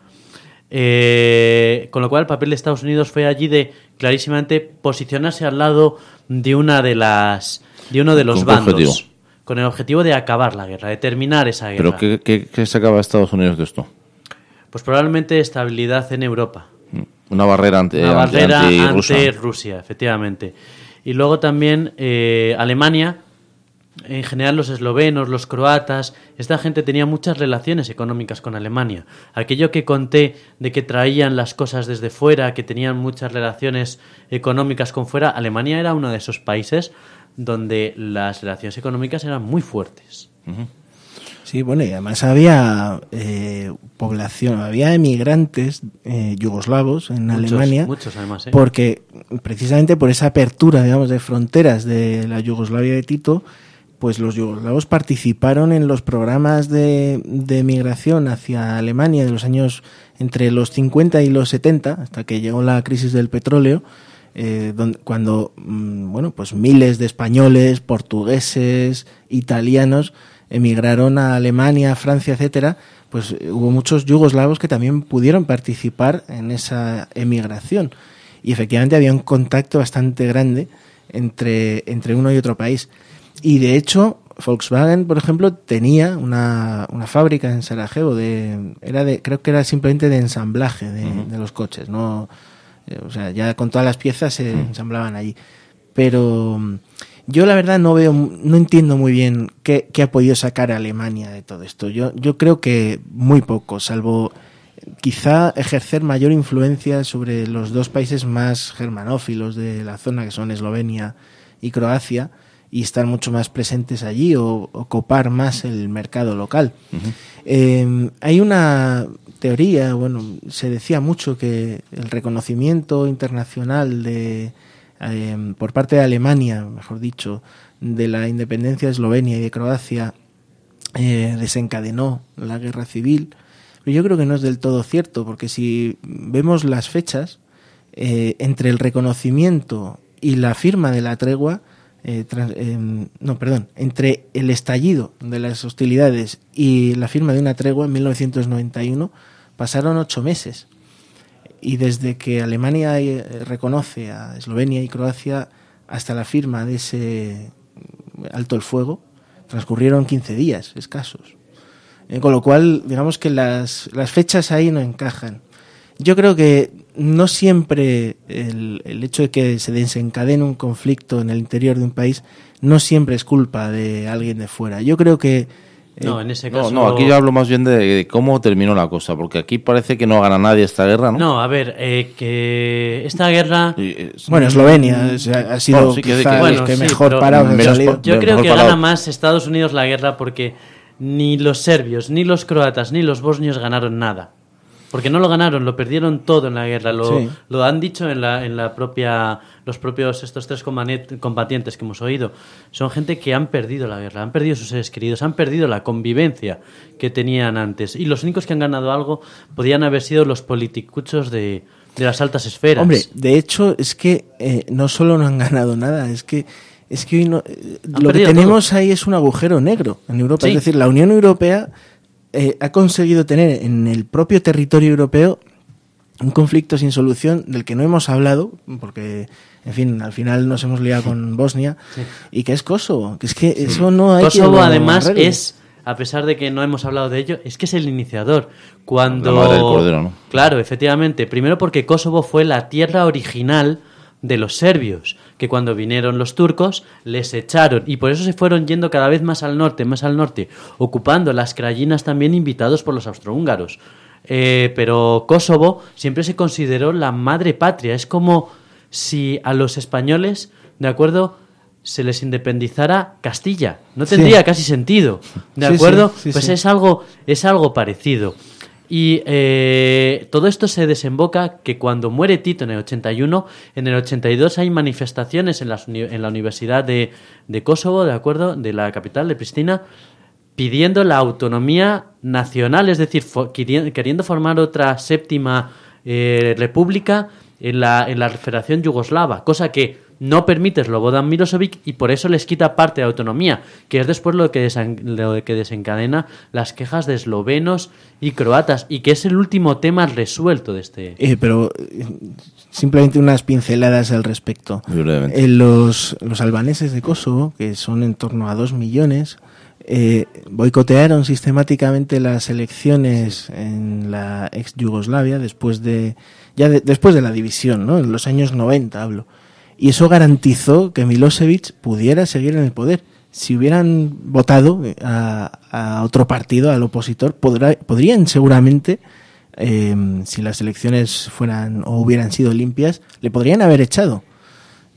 Eh, con lo cual el papel de Estados Unidos fue allí de clarísimamente posicionarse al lado de una de las de uno de los ¿Con bandos objetivo? Con el objetivo de acabar la guerra, de terminar esa guerra. ¿Pero qué, qué, qué sacaba Estados Unidos de esto? Pues probablemente estabilidad en Europa, una barrera ante, una barrera ante, ante Rusia. Rusia, efectivamente. Y luego también eh, Alemania, en general los eslovenos, los croatas, esta gente tenía muchas relaciones económicas con Alemania. Aquello que conté de que traían las cosas desde fuera, que tenían muchas relaciones económicas con fuera, Alemania era uno de esos países donde las relaciones económicas eran muy fuertes. Uh-huh. Sí, bueno, y además había eh, población, había emigrantes eh, yugoslavos en muchos, Alemania, muchos además, ¿eh? Porque precisamente por esa apertura, digamos, de fronteras de la Yugoslavia de Tito, pues los yugoslavos participaron en los programas de, de migración hacia Alemania de los años entre los cincuenta y los setenta, hasta que llegó la crisis del petróleo, eh, donde, cuando mmm, bueno, pues miles de españoles, portugueses, italianos emigraron a Alemania, Francia, etcétera, pues hubo muchos yugoslavos que también pudieron participar en esa emigración. Y efectivamente había un contacto bastante grande entre, entre uno y otro país. Y de hecho, Volkswagen, por ejemplo, tenía una, una fábrica en Sarajevo, de, era de, creo que era simplemente de ensamblaje de, uh-huh. de los coches, no, eh, o sea, ya con todas las piezas se uh-huh. ensamblaban allí. Pero yo la verdad no veo, no entiendo muy bien qué, qué ha podido sacar Alemania de todo esto. Yo, yo creo que muy poco, salvo quizá ejercer mayor influencia sobre los dos países más germanófilos de la zona, que son Eslovenia y Croacia, y estar mucho más presentes allí o, o copar más el mercado local. Uh-huh. Eh, hay una teoría, bueno, se decía mucho que el reconocimiento internacional de eh, por parte de Alemania, mejor dicho, de la independencia de Eslovenia y de Croacia eh, desencadenó la guerra civil. Pero yo creo que no es del todo cierto, porque si vemos las fechas, eh, entre el reconocimiento y la firma de la tregua, Eh, trans, eh, no, perdón, entre el estallido de las hostilidades y la firma de una tregua en mil novecientos noventa y uno pasaron ocho meses, y desde que Alemania eh, reconoce a Eslovenia y Croacia hasta la firma de ese alto el fuego transcurrieron quince días escasos, eh, con lo cual digamos que las, las fechas ahí no encajan. Yo creo que no siempre el, el hecho de que se desencadene un conflicto en el interior de un país no siempre es culpa de alguien de fuera. Yo creo que... Eh, no, en ese caso... No, no, aquí yo hablo más bien de, de cómo terminó la cosa, porque aquí parece que no gana nadie esta guerra, ¿no? No, a ver, eh, que esta guerra... Bueno, Eslovenia ha sido bueno, sí, que, quizá que, bueno, que sí, mejor parado. Yo creo que gana más Estados Unidos la guerra porque ni los serbios, ni los croatas, ni los bosnios ganaron nada. Porque no lo ganaron, lo perdieron todo en la guerra. Lo, sí. lo han dicho en la, en la propia, los propios estos tres combatientes que hemos oído. Son gente que han perdido la guerra, han perdido sus seres queridos, han perdido la convivencia que tenían antes. Y los únicos que han ganado algo podían haber sido los politicuchos de, de las altas esferas. Hombre, de hecho es que eh, no solo no han ganado nada, es que es que hoy no, eh, lo que tenemos todo. Ahí es un agujero negro en Europa. Sí. Es decir, la Unión Europea Eh, ha conseguido tener en el propio territorio europeo un conflicto sin solución del que no hemos hablado, porque, en fin, al final nos hemos liado con Bosnia, sí. y que es Kosovo, que es que sí. eso no hay Kosovo, que además, arregle. es, a pesar de que no hemos hablado de ello, es que es el iniciador. Cuando... La madre del cordero, ¿no? Claro, efectivamente. Primero porque Kosovo fue la tierra original de los serbios, que cuando vinieron los turcos les echaron, y por eso se fueron yendo cada vez más al norte, más al norte, ocupando las Krajinas también, invitados por los austrohúngaros. Eh, pero Kosovo siempre se consideró la madre patria. Es como si a los españoles, ¿de acuerdo?, se les independizara Castilla. No tendría sí. casi sentido, ¿de sí, acuerdo? Sí, sí, pues sí. es algo, es algo parecido. Y eh, todo esto se desemboca que cuando muere Tito en el ochenta y uno, en el ochenta y dos hay manifestaciones en, las, en la Universidad de, de Kosovo, ¿de acuerdo?, de la capital, de Pristina, pidiendo la autonomía nacional, es decir, fo- queriendo formar otra séptima eh, república en la, en la Federación Yugoslava, cosa que no permite Slobodan Milosevic y por eso les quita parte de autonomía, que es después lo que, desen- lo que desencadena las quejas de eslovenos y croatas, y que es el último tema resuelto de este... Eh, pero eh, simplemente unas pinceladas al respecto. Eh, los, los albaneses de Kosovo, que son en torno a dos millones, eh, boicotearon sistemáticamente las elecciones en la ex Yugoslavia después de, ya de, después de la división, ¿no? En los años noventa hablo. Y eso garantizó que Milosevic pudiera seguir en el poder. Si hubieran votado a, a otro partido, al opositor, podrá, podrían seguramente, eh, si las elecciones fueran o hubieran sido limpias, le podrían haber echado.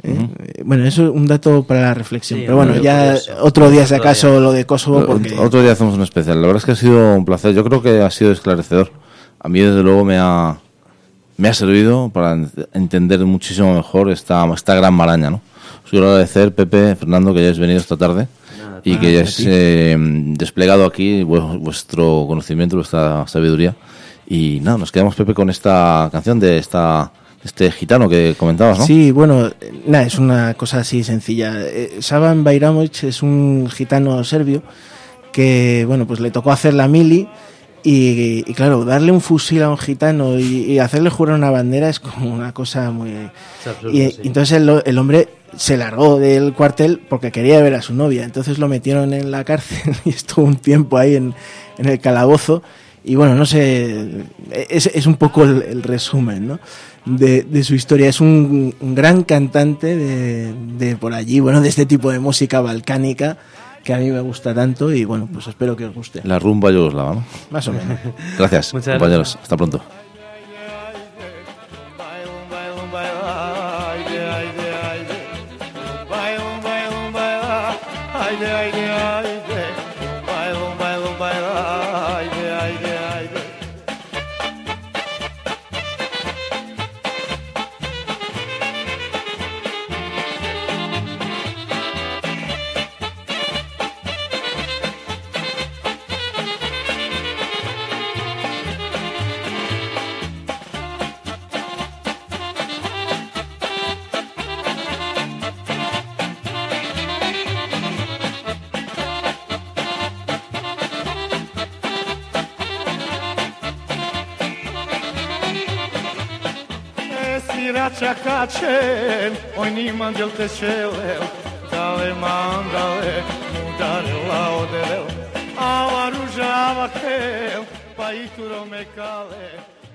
¿eh? Uh-huh. Bueno, eso es un dato para la reflexión. Sí, pero bueno, ya curioso. Otro día, si acaso, día. Lo de Kosovo. Porque... Otro día hacemos un especial. La verdad es que ha sido un placer. Yo creo que ha sido esclarecedor. A mí, desde luego, me ha, me ha servido para entender muchísimo mejor esta, esta gran maraña, ¿no? Os quiero agradecer, Pepe, Fernando, que hayáis venido esta tarde Nada, y que hayáis eh, desplegado aquí vuestro conocimiento, vuestra sabiduría. Y nada, nos quedamos, Pepe, con esta canción de esta este gitano que comentabas, ¿no? Sí, bueno, nada, es una cosa así sencilla. Eh, Saban Bajramović es un gitano serbio que, bueno, pues le tocó hacer la mili y, y claro, darle un fusil a un gitano y, y hacerle jurar una bandera es como una cosa muy... Absurdo, y, sí. y entonces el, el hombre se largó del cuartel porque quería ver a su novia, entonces lo metieron en la cárcel y estuvo un tiempo ahí en, en el calabozo. Y bueno, no sé, es, es un poco el, el resumen, ¿no? de, de su historia. Es un, un gran cantante de, de por allí, bueno, de este tipo de música balcánica que a mí me gusta tanto y bueno, pues espero que os guste. La rumba yugoslava, ¿no? Más o menos. Gracias, Muchas compañeros. Gracias. Hasta pronto. Čakačen, oj niman del te čelel, dale mandale, udarila oderel, a varužava kel, pa i turo me kale.